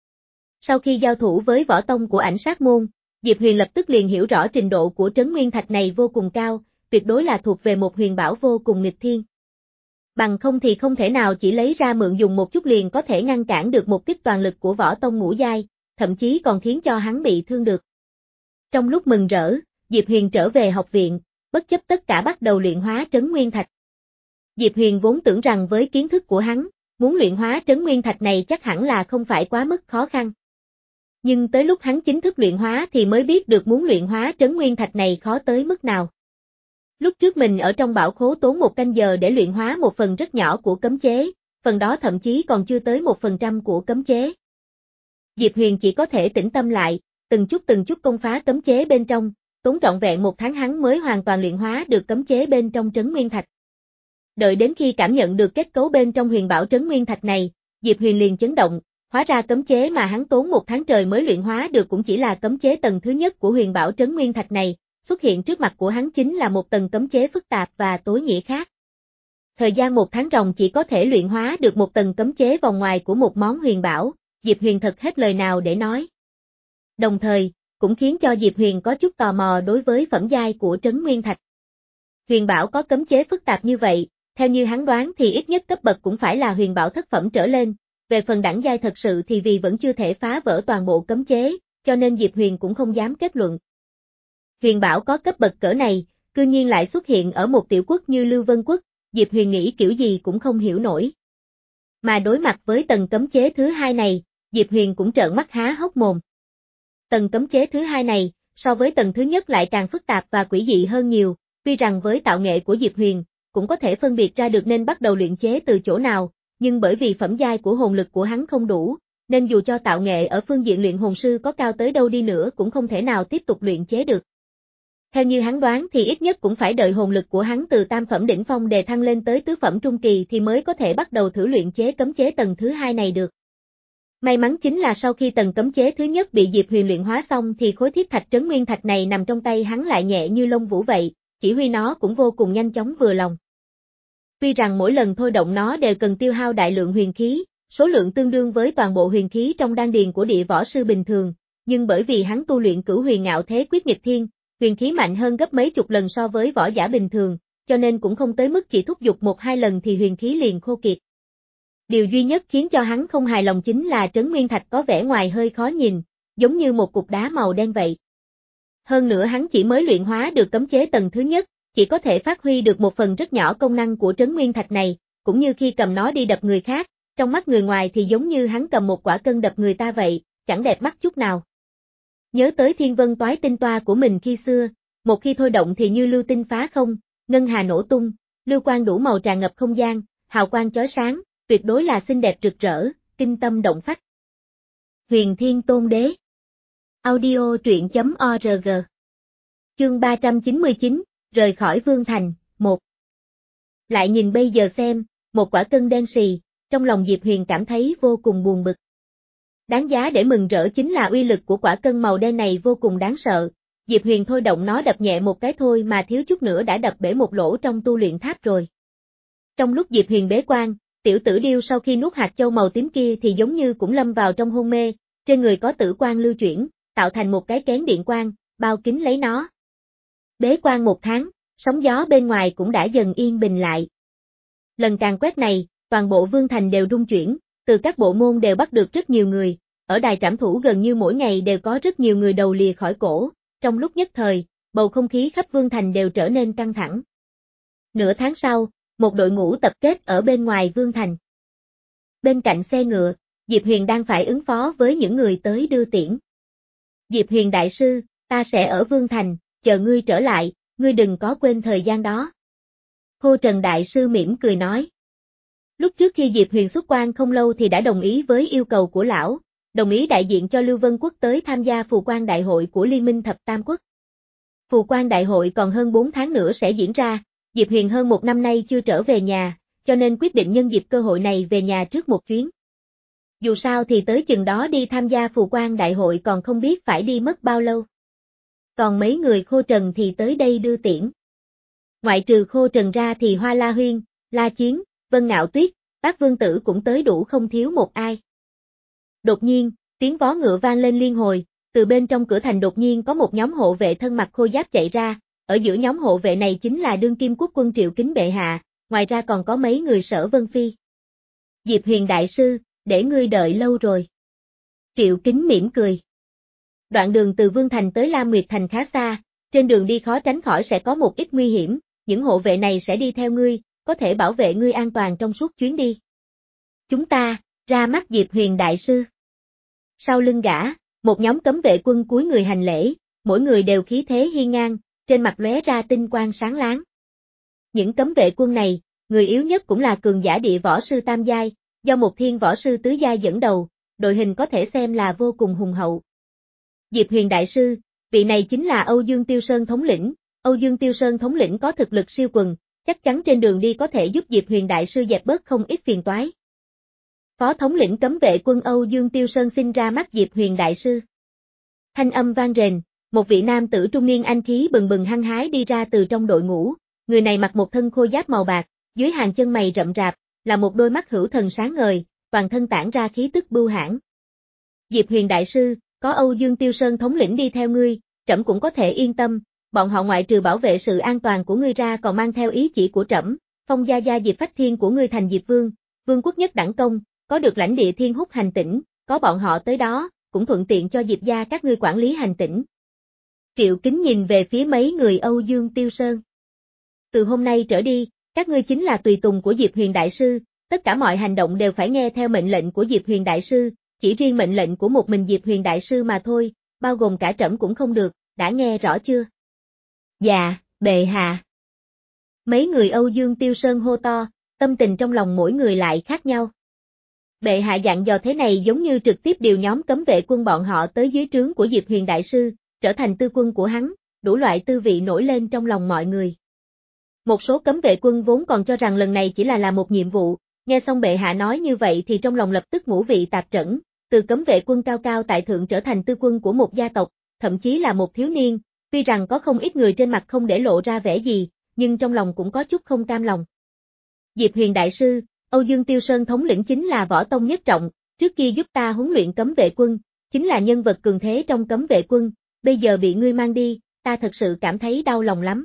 Sau khi giao thủ với võ tông của ảnh sát môn, Diệp Huyền lập tức liền hiểu rõ trình độ của trấn nguyên thạch này vô cùng cao, tuyệt đối là thuộc về một huyền bảo vô cùng nghịch thiên. Bằng không thì không thể nào chỉ lấy ra mượn dùng một chút liền có thể ngăn cản được một kích toàn lực của võ tông ngũ giai, thậm chí còn khiến cho hắn bị thương được. Trong lúc mừng rỡ, Diệp Huyền trở về học viện, bất chấp tất cả bắt đầu luyện hóa trấn nguyên thạch. Diệp Huyền vốn tưởng rằng với kiến thức của hắn, muốn luyện hóa trấn nguyên thạch này chắc hẳn là không phải quá mức khó khăn. Nhưng tới lúc hắn chính thức luyện hóa thì mới biết được muốn luyện hóa trấn nguyên thạch này khó tới mức nào. Lúc trước mình ở trong bảo khố tốn một canh giờ để luyện hóa một phần rất nhỏ của cấm chế, phần đó thậm chí còn chưa tới một phần trăm của cấm chế. Diệp Huyền chỉ có thể tĩnh tâm lại, từng chút từng chút công phá cấm chế bên trong, tốn trọn vẹn một tháng hắn mới hoàn toàn luyện hóa được cấm chế bên trong trấn nguyên thạch. Đợi đến khi cảm nhận được kết cấu bên trong huyền bảo trấn nguyên thạch này, Diệp Huyền liền chấn động, hóa ra cấm chế mà hắn tốn một tháng trời mới luyện hóa được cũng chỉ là cấm chế tầng thứ nhất của huyền bảo trấn nguyên thạch này, xuất hiện trước mặt của hắn chính là một tầng cấm chế phức tạp và tối nghĩa khác. Thời gian một tháng ròng chỉ có thể luyện hóa được một tầng cấm chế vòng ngoài của một món huyền bảo, Diệp Huyền thật hết lời nào để nói. Đồng thời, cũng khiến cho Diệp Huyền có chút tò mò đối với phẩm giai của trấn nguyên thạch. Huyền bảo có cấm chế phức tạp như vậy, theo như hắn đoán thì ít nhất cấp bậc cũng phải là huyền bảo thất phẩm trở lên, về phần đẳng giai thật sự thì vì vẫn chưa thể phá vỡ toàn bộ cấm chế, cho nên Diệp Huyền cũng không dám kết luận. Huyền bảo có cấp bậc cỡ này, cư nhiên lại xuất hiện ở một tiểu quốc như Lưu Vân Quốc, Diệp Huyền nghĩ kiểu gì cũng không hiểu nổi. Mà đối mặt với tầng cấm chế thứ hai này, Diệp Huyền cũng trợn mắt há hốc mồm. Tầng cấm chế thứ hai này, so với tầng thứ nhất lại càng phức tạp và quỷ dị hơn nhiều, tuy rằng với tạo nghệ của Diệp Huyền, cũng có thể phân biệt ra được nên bắt đầu luyện chế từ chỗ nào, nhưng bởi vì phẩm giai của hồn lực của hắn không đủ, nên dù cho tạo nghệ ở phương diện luyện hồn sư có cao tới đâu đi nữa cũng không thể nào tiếp tục luyện chế được. Theo như hắn đoán thì ít nhất cũng phải đợi hồn lực của hắn từ tam phẩm đỉnh phong đề thăng lên tới tứ phẩm trung kỳ thì mới có thể bắt đầu thử luyện chế cấm chế tầng thứ hai này được. May mắn chính là sau khi tầng cấm chế thứ nhất bị Diệp Huyền luyện hóa xong thì khối thiết thạch trấn nguyên thạch này nằm trong tay hắn lại nhẹ như lông vũ vậy, chỉ huy nó cũng vô cùng nhanh chóng vừa lòng. Tuy rằng mỗi lần thôi động nó đều cần tiêu hao đại lượng huyền khí, số lượng tương đương với toàn bộ huyền khí trong đan điền của địa võ sư bình thường, nhưng bởi vì hắn tu luyện cửu huyền ngạo thế quyết nghịch thiên, huyền khí mạnh hơn gấp mấy chục lần so với võ giả bình thường, cho nên cũng không tới mức chỉ thúc giục một hai lần thì huyền khí liền khô kiệt. Điều duy nhất khiến cho hắn không hài lòng chính là trấn nguyên thạch có vẻ ngoài hơi khó nhìn, giống như một cục đá màu đen vậy. Hơn nữa hắn chỉ mới luyện hóa được cấm chế tầng thứ nhất, chỉ có thể phát huy được một phần rất nhỏ công năng của trấn nguyên thạch này, cũng như khi cầm nó đi đập người khác, trong mắt người ngoài thì giống như hắn cầm một quả cân đập người ta vậy, chẳng đẹp mắt chút nào. Nhớ tới thiên vân toái tinh toa của mình khi xưa, một khi thôi động thì như lưu tinh phá không, ngân hà nổ tung, lưu quang đủ màu tràn ngập không gian, hào quang chói sáng, tuyệt đối là xinh đẹp rực rỡ, kinh tâm động phách. Huyền Thiên Tôn Đế. Audio truyện chấm org. Chương ba trăm chín mươi chín, rời khỏi Vương Thành, một. Lại nhìn bây giờ xem, một quả cân đen xì, trong lòng Diệp Huyền cảm thấy vô cùng buồn bực. Đáng giá để mừng rỡ chính là uy lực của quả cân màu đen này vô cùng đáng sợ. Diệp Huyền thôi động nó đập nhẹ một cái thôi mà thiếu chút nữa đã đập bể một lỗ trong tu luyện tháp rồi. Trong lúc Diệp Huyền bế quan, tiểu tử điêu sau khi nuốt hạt châu màu tím kia thì giống như cũng lâm vào trong hôn mê, trên người có tử quang lưu chuyển, tạo thành một cái kén điện quang, bao kín lấy nó. Bế quan một tháng, sóng gió bên ngoài cũng đã dần yên bình lại. Lần càn quét này, toàn bộ Vương Thành đều rung chuyển, từ các bộ môn đều bắt được rất nhiều người, ở đài trảm thủ gần như mỗi ngày đều có rất nhiều người đầu lìa khỏi cổ, trong lúc nhất thời, bầu không khí khắp Vương Thành đều trở nên căng thẳng. Nửa tháng sau, một đội ngũ tập kết ở bên ngoài Vương Thành. Bên cạnh xe ngựa, Diệp Huyền đang phải ứng phó với những người tới đưa tiễn. Diệp Huyền đại sư, ta sẽ ở Vương Thành, chờ ngươi trở lại, ngươi đừng có quên thời gian đó. Khô Trần đại sư mỉm cười nói. Lúc trước khi Diệp Huyền xuất quan không lâu thì đã đồng ý với yêu cầu của lão, đồng ý đại diện cho Lưu Vân Quốc tới tham gia phù quan đại hội của Liên minh Thập Tam Quốc. Phù quan đại hội còn hơn bốn tháng nữa sẽ diễn ra, Diệp Huyền hơn một năm nay chưa trở về nhà, cho nên quyết định nhân dịp cơ hội này về nhà trước một chuyến. Dù sao thì tới chừng đó đi tham gia phù quan đại hội còn không biết phải đi mất bao lâu. Còn mấy người Khô Trần thì tới đây đưa tiễn. Ngoại trừ Khô Trần ra thì Hoa La Huyên, La Chiến, Vân Ngạo Tuyết, Bác Vương Tử cũng tới đủ không thiếu một ai. Đột nhiên, tiếng vó ngựa vang lên liên hồi, từ bên trong cửa thành đột nhiên có một nhóm hộ vệ thân mặc khôi giáp chạy ra, ở giữa nhóm hộ vệ này chính là đương kim quốc quân Triệu Kính bệ hạ, ngoài ra còn có mấy người Sở Vân Phi. Diệp Huyền đại sư, để ngươi đợi lâu rồi. Triệu Kính mỉm cười. Đoạn đường từ Vương Thành tới Lam Nguyệt Thành khá xa, trên đường đi khó tránh khỏi sẽ có một ít nguy hiểm, những hộ vệ này sẽ đi theo ngươi, có thể bảo vệ ngươi an toàn trong suốt chuyến đi. Chúng ta, ra mắt Diệp Huyền đại sư. Sau lưng gã, một nhóm cấm vệ quân cúi người hành lễ, mỗi người đều khí thế hiên ngang, trên mặt lóe ra tinh quang sáng láng. Những cấm vệ quân này, người yếu nhất cũng là cường giả địa võ sư tam giai, do một thiên võ sư tứ giai dẫn đầu, đội hình có thể xem là vô cùng hùng hậu. Diệp Huyền đại sư, vị này chính là Âu Dương Tiêu Sơn thống lĩnh, Âu Dương Tiêu Sơn thống lĩnh có thực lực siêu quần, chắc chắn trên đường đi có thể giúp Diệp Huyền đại sư dẹp bớt không ít phiền toái. Phó thống lĩnh cấm vệ quân Âu Dương Tiêu Sơn xin ra mắt Diệp Huyền đại sư. Thanh âm vang rền, một vị nam tử trung niên anh khí bừng bừng hăng hái đi ra từ trong đội ngũ, người này mặc một thân khôi giáp màu bạc, dưới hàng chân mày rậm rạp, là một đôi mắt hữu thần sáng ngời, toàn thân tản ra khí tức bưu hãn. Diệp Huyền đại sư, có Âu Dương Tiêu Sơn thống lĩnh đi theo ngươi, trẫm cũng có thể yên tâm, bọn họ ngoại trừ bảo vệ sự an toàn của ngươi ra còn mang theo ý chỉ của trẫm, phong gia gia Diệp Phách Thiên của ngươi thành Diệp Vương, vương quốc nhất đẳng công, có được lãnh địa Thiên Húc hành tỉnh, có bọn họ tới đó, cũng thuận tiện cho Diệp gia các ngươi quản lý hành tỉnh. Triệu Kính nhìn về phía mấy người Âu Dương Tiêu Sơn. Từ hôm nay trở đi, các ngươi chính là tùy tùng của Diệp Huyền đại sư, tất cả mọi hành động đều phải nghe theo mệnh lệnh của Diệp Huyền đại sư, chỉ riêng mệnh lệnh của một mình Diệp Huyền đại sư mà thôi, bao gồm cả trẫm cũng không được, đã nghe rõ chưa? Dạ, bệ hạ. Mấy người Âu Dương Tiêu Sơn hô to, tâm tình trong lòng mỗi người lại khác nhau. Bệ hạ dặn dò thế này giống như trực tiếp điều nhóm cấm vệ quân bọn họ tới dưới trướng của Diệp Huyền đại sư, trở thành tư quân của hắn, đủ loại tư vị nổi lên trong lòng mọi người. Một số cấm vệ quân vốn còn cho rằng lần này chỉ là làm một nhiệm vụ, nghe xong bệ hạ nói như vậy thì trong lòng lập tức ngũ vị tạp trẫn, từ cấm vệ quân cao cao tại thượng trở thành tư quân của một gia tộc, thậm chí là một thiếu niên, tuy rằng có không ít người trên mặt không để lộ ra vẻ gì, nhưng trong lòng cũng có chút không cam lòng. Diệp Huyền đại sư, Âu Dương Tiêu Sơn thống lĩnh chính là võ tông nhất trọng, trước kia giúp ta huấn luyện cấm vệ quân, chính là nhân vật cường thế trong cấm vệ quân, bây giờ bị ngươi mang đi, ta thật sự cảm thấy đau lòng lắm.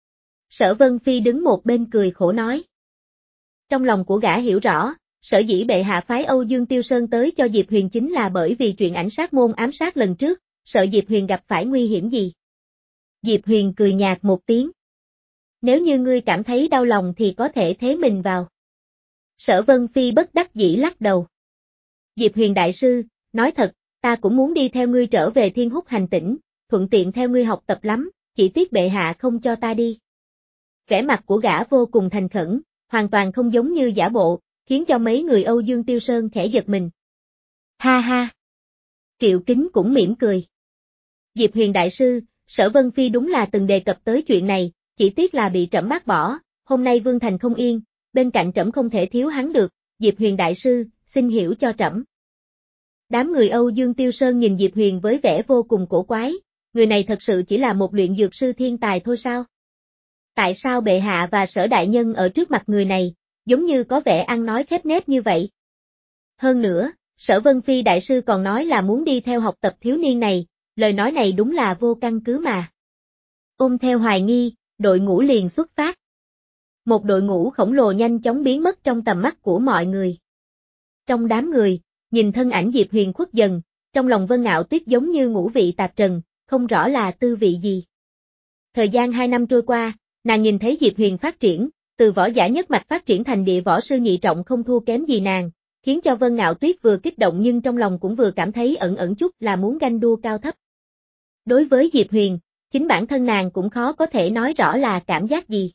Sở Vân Phi đứng một bên cười khổ nói. Trong lòng của gã hiểu rõ, sở dĩ bệ hạ phái Âu Dương Tiêu Sơn tới cho Diệp Huyền chính là bởi vì chuyện ảnh sát môn ám sát lần trước, sợ Diệp Huyền gặp phải nguy hiểm gì. Diệp Huyền cười nhạt một tiếng. Nếu như ngươi cảm thấy đau lòng thì có thể thế mình vào. Sở Vân Phi bất đắc dĩ lắc đầu. Diệp Huyền đại sư, nói thật, ta cũng muốn đi theo ngươi trở về Thiên Húc hành tỉnh, thuận tiện theo ngươi học tập lắm, chỉ tiếc bệ hạ không cho ta đi. Vẻ mặt của gã vô cùng thành khẩn, hoàn toàn không giống như giả bộ, khiến cho mấy người Âu Dương Tiêu Sơn khẽ giật mình. Ha ha! Triệu Kính cũng mỉm cười. Diệp Huyền đại sư, Sở Vân Phi đúng là từng đề cập tới chuyện này, chỉ tiếc là bị trẫm bác bỏ, hôm nay Vương Thành không yên, bên cạnh trẫm không thể thiếu hắn được, Diệp Huyền đại sư, xin hiểu cho trẫm. Đám người Âu Dương Tiêu Sơn nhìn Diệp Huyền với vẻ vô cùng cổ quái, người này thật sự chỉ là một luyện dược sư thiên tài thôi sao? Tại sao bệ hạ và Sở đại nhân ở trước mặt người này, giống như có vẻ ăn nói khép nép như vậy? Hơn nữa, Sở Vân Phi đại sư còn nói là muốn đi theo học tập thiếu niên này, lời nói này đúng là vô căn cứ mà. Ôm theo hoài nghi, đội ngũ liền xuất phát. Một đội ngũ khổng lồ nhanh chóng biến mất trong tầm mắt của mọi người. Trong đám người, nhìn thân ảnh Diệp Huyền khuất dần, trong lòng Vân Ngạo Tuyết giống như ngũ vị tạp trần, không rõ là tư vị gì. Thời gian hai năm trôi qua, nàng nhìn thấy Diệp Huyền phát triển, từ võ giả nhất mạch phát triển thành địa võ sư nhị trọng không thua kém gì nàng, khiến cho Vân Ngạo Tuyết vừa kích động nhưng trong lòng cũng vừa cảm thấy ẩn ẩn chút là muốn ganh đua cao thấp. Đối với Diệp Huyền, chính bản thân nàng cũng khó có thể nói rõ là cảm giác gì.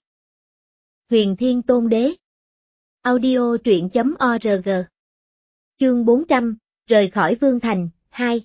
Huyền Thiên Tôn Đế. Audio truyện chấm org. Chương bốn trăm, rời khỏi Vương Thành, hai.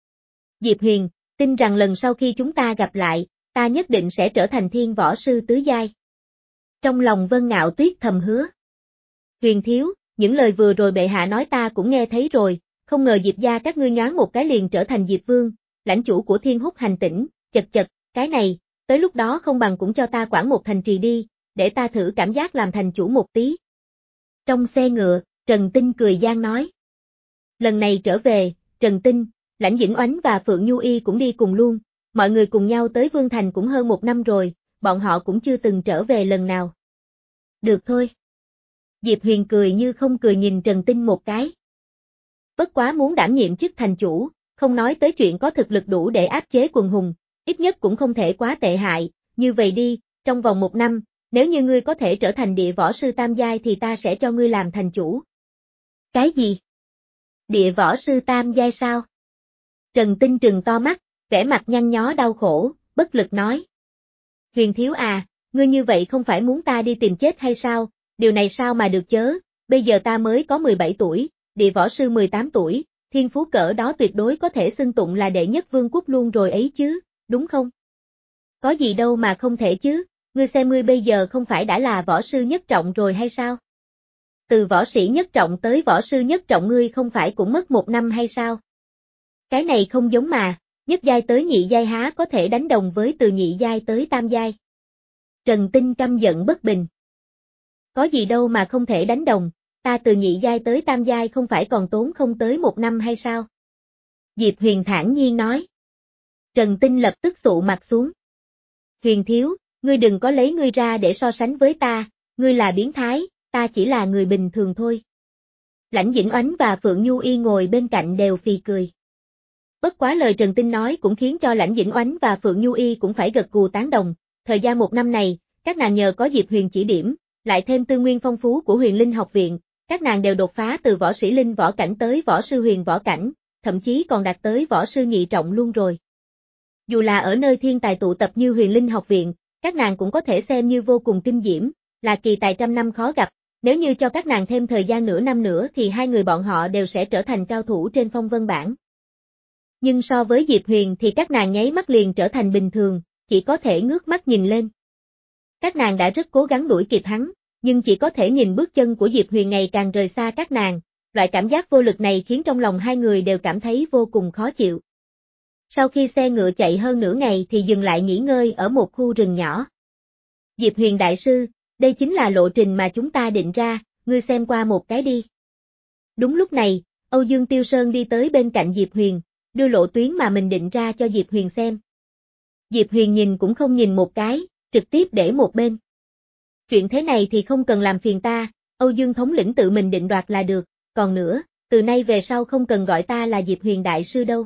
Diệp Huyền, tin rằng lần sau khi chúng ta gặp lại, ta nhất định sẽ trở thành thiên võ sư tứ giai. Trong lòng Vân Ngạo Tuyết thầm hứa. Huyền thiếu, những lời vừa rồi bệ hạ nói ta cũng nghe thấy rồi, không ngờ Diệp gia các ngươi nhoáng một cái liền trở thành Diệp Vương, lãnh chủ của Thiên Húc hành tỉnh, chật chật, cái này, tới lúc đó không bằng cũng cho ta quản một thành trì đi, để ta thử cảm giác làm thành chủ một tí. Trong xe ngựa, Trần Tinh cười gian nói. Lần này trở về, Trần Tinh, Lãnh Dĩnh Oánh và Phượng Nhu Y cũng đi cùng luôn, mọi người cùng nhau tới Vương Thành cũng hơn một năm rồi, bọn họ cũng chưa từng trở về lần nào. Được thôi. Diệp Huyền cười như không cười nhìn Trần Tinh một cái. Bất quá muốn đảm nhiệm chức thành chủ, không nói tới chuyện có thực lực đủ để áp chế quần hùng, ít nhất cũng không thể quá tệ hại, như vậy đi, trong vòng một năm, nếu như ngươi có thể trở thành địa võ sư tam giai thì ta sẽ cho ngươi làm thành chủ. Cái gì? Địa võ sư tam giai sao? Trần Tinh trừng to mắt, vẻ mặt nhăn nhó đau khổ, bất lực nói. Huyền thiếu à, ngươi như vậy không phải muốn ta đi tìm chết hay sao, điều này sao mà được chớ, bây giờ ta mới có mười bảy tuổi, địa võ sư mười tám tuổi, thiên phú cỡ đó tuyệt đối có thể xưng tụng là đệ nhất vương quốc luôn rồi ấy chứ, đúng không? Có gì đâu mà không thể chứ, ngươi xem ngươi bây giờ không phải đã là võ sư nhất trọng rồi hay sao? Từ võ sĩ nhất trọng tới võ sư nhất trọng ngươi không phải cũng mất một năm hay sao? Cái này không giống mà, nhất giai tới nhị giai há có thể đánh đồng với từ nhị giai tới tam giai. Trần Tinh căm giận bất bình. Có gì đâu mà không thể đánh đồng, ta từ nhị giai tới tam giai không phải còn tốn không tới một năm hay sao? Diệp Huyền thản nhiên nói. Trần Tinh lập tức sụ mặt xuống. Huyền thiếu, ngươi đừng có lấy ngươi ra để so sánh với ta, ngươi là biến thái, ta chỉ là người bình thường thôi. Lãnh Dĩnh Oánh và Phượng Nhu Y ngồi bên cạnh đều phì cười. Bất quá lời Trần Tinh nói cũng khiến cho Lãnh Dĩnh Oánh và Phượng Nhu Y cũng phải gật gù tán đồng, thời gian một năm này, các nàng nhờ có Diệp Huyền chỉ điểm, lại thêm tư nguyên phong phú của Huyền Linh học viện, các nàng đều đột phá từ võ sĩ linh võ cảnh tới võ sư huyền võ cảnh, thậm chí còn đạt tới võ sư nhị trọng luôn rồi. Dù là ở nơi thiên tài tụ tập như Huyền Linh học viện, các nàng cũng có thể xem như vô cùng kinh diễm, là kỳ tài trăm năm khó gặp, nếu như cho các nàng thêm thời gian nửa năm nữa thì hai người bọn họ đều sẽ trở thành cao thủ trên phong vân bảng. Nhưng so với Diệp Huyền thì các nàng nháy mắt liền trở thành bình thường, chỉ có thể ngước mắt nhìn lên. Các nàng đã rất cố gắng đuổi kịp hắn, nhưng chỉ có thể nhìn bước chân của Diệp Huyền ngày càng rời xa các nàng, loại cảm giác vô lực này khiến trong lòng hai người đều cảm thấy vô cùng khó chịu. Sau khi xe ngựa chạy hơn nửa ngày thì dừng lại nghỉ ngơi ở một khu rừng nhỏ. Diệp Huyền đại sư, đây chính là lộ trình mà chúng ta định ra, ngươi xem qua một cái đi. Đúng lúc này, Âu Dương Tiêu Sơn đi tới bên cạnh Diệp Huyền, đưa lộ tuyến mà mình định ra cho Diệp Huyền xem. Diệp Huyền nhìn cũng không nhìn một cái, trực tiếp để một bên. Chuyện thế này thì không cần làm phiền ta, Âu Dương thống lĩnh tự mình định đoạt là được, còn nữa, từ nay về sau không cần gọi ta là Diệp Huyền đại sư đâu.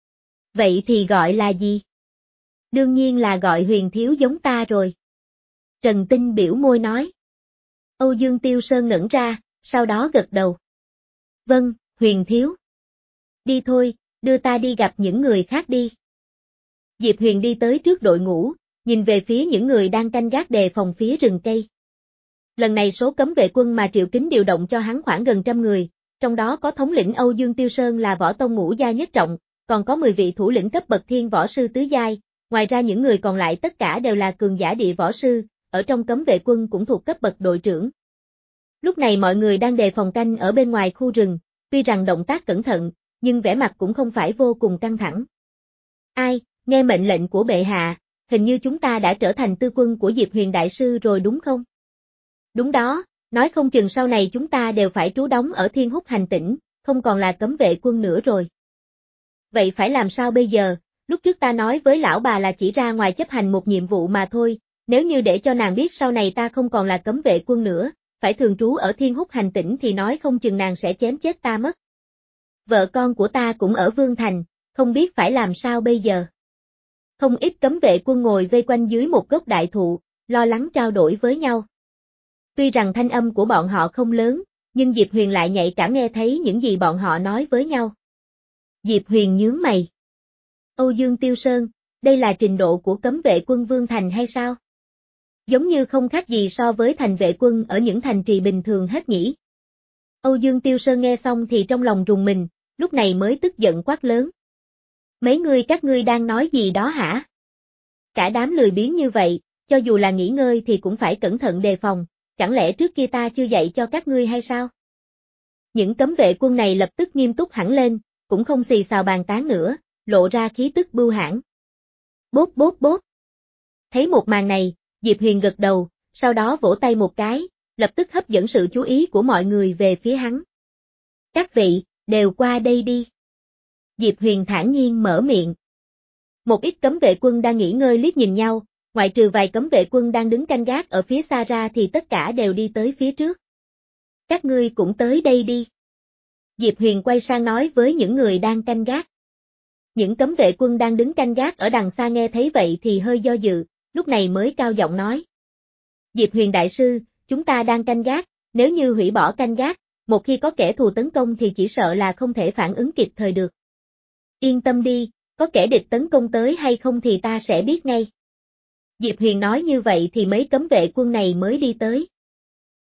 Vậy thì gọi là gì? Đương nhiên là gọi Huyền thiếu giống ta rồi. Trần Tinh biểu môi nói. Âu Dương Tiêu Sơn ngẩn ra, sau đó gật đầu. Vâng, Huyền thiếu. Đi thôi, đưa ta đi gặp những người khác đi. Diệp Huyền đi tới trước đội ngũ, nhìn về phía những người đang canh gác đề phòng phía rừng cây. Lần này số cấm vệ quân mà Triệu Kính điều động cho hắn khoảng gần trăm người, trong đó có thống lĩnh Âu Dương Tiêu Sơn là võ tông ngũ giai nhất trọng, còn có mười vị thủ lĩnh cấp bậc thiên võ sư tứ giai, ngoài ra những người còn lại tất cả đều là cường giả địa võ sư, ở trong cấm vệ quân cũng thuộc cấp bậc đội trưởng. Lúc này mọi người đang đề phòng canh ở bên ngoài khu rừng, tuy rằng động tác cẩn thận, nhưng vẻ mặt cũng không phải vô cùng căng thẳng. Ai, nghe mệnh lệnh của bệ hạ, hình như chúng ta đã trở thành tư quân của Diệp Huyền Đại Sư rồi đúng không? Đúng đó, nói không chừng sau này chúng ta đều phải trú đóng ở Thiên Húc hành tỉnh, không còn là cấm vệ quân nữa rồi. Vậy phải làm sao bây giờ? Lúc trước ta nói với lão bà là chỉ ra ngoài chấp hành một nhiệm vụ mà thôi, nếu như để cho nàng biết sau này ta không còn là cấm vệ quân nữa, phải thường trú ở Thiên Húc hành tỉnh thì nói không chừng nàng sẽ chém chết ta mất. Vợ con của ta cũng ở Vương Thành, không biết phải làm sao bây giờ. Không ít cấm vệ quân ngồi vây quanh dưới một gốc đại thụ, lo lắng trao đổi với nhau. Tuy rằng thanh âm của bọn họ không lớn, nhưng Diệp Huyền lại nhạy cảm nghe thấy những gì bọn họ nói với nhau. Diệp Huyền nhướng mày. Âu Dương Tiêu Sơn, đây là trình độ của cấm vệ quân Vương Thành hay sao? Giống như không khác gì so với thành vệ quân ở những thành trì bình thường hết nhỉ. Âu Dương Tiêu Sơn nghe xong thì trong lòng rùng mình, lúc này mới tức giận quát lớn. Mấy người các ngươi đang nói gì đó hả? Cả đám lười biếng như vậy, cho dù là nghỉ ngơi thì cũng phải cẩn thận đề phòng, chẳng lẽ trước kia ta chưa dạy cho các ngươi hay sao? Những cấm vệ quân này lập tức nghiêm túc hẳn lên, cũng không xì xào bàn tán nữa, lộ ra khí tức bưu hãn. Bốp bốp bốp. Thấy một màn này, Diệp Huyền gật đầu, sau đó vỗ tay một cái, lập tức hấp dẫn sự chú ý của mọi người về phía hắn. Các vị, đều qua đây đi. Diệp Huyền thản nhiên mở miệng. Một ít cấm vệ quân đang nghỉ ngơi liếc nhìn nhau, ngoại trừ vài cấm vệ quân đang đứng canh gác ở phía xa ra thì tất cả đều đi tới phía trước. Các ngươi cũng tới đây đi. Diệp Huyền quay sang nói với những người đang canh gác. Những cấm vệ quân đang đứng canh gác ở đằng xa nghe thấy vậy thì hơi do dự, lúc này mới cao giọng nói. Diệp Huyền Đại Sư, chúng ta đang canh gác, nếu như hủy bỏ canh gác, một khi có kẻ thù tấn công thì chỉ sợ là không thể phản ứng kịp thời được. Yên tâm đi, có kẻ địch tấn công tới hay không thì ta sẽ biết ngay. Diệp Huyền nói như vậy thì mấy cấm vệ quân này mới đi tới.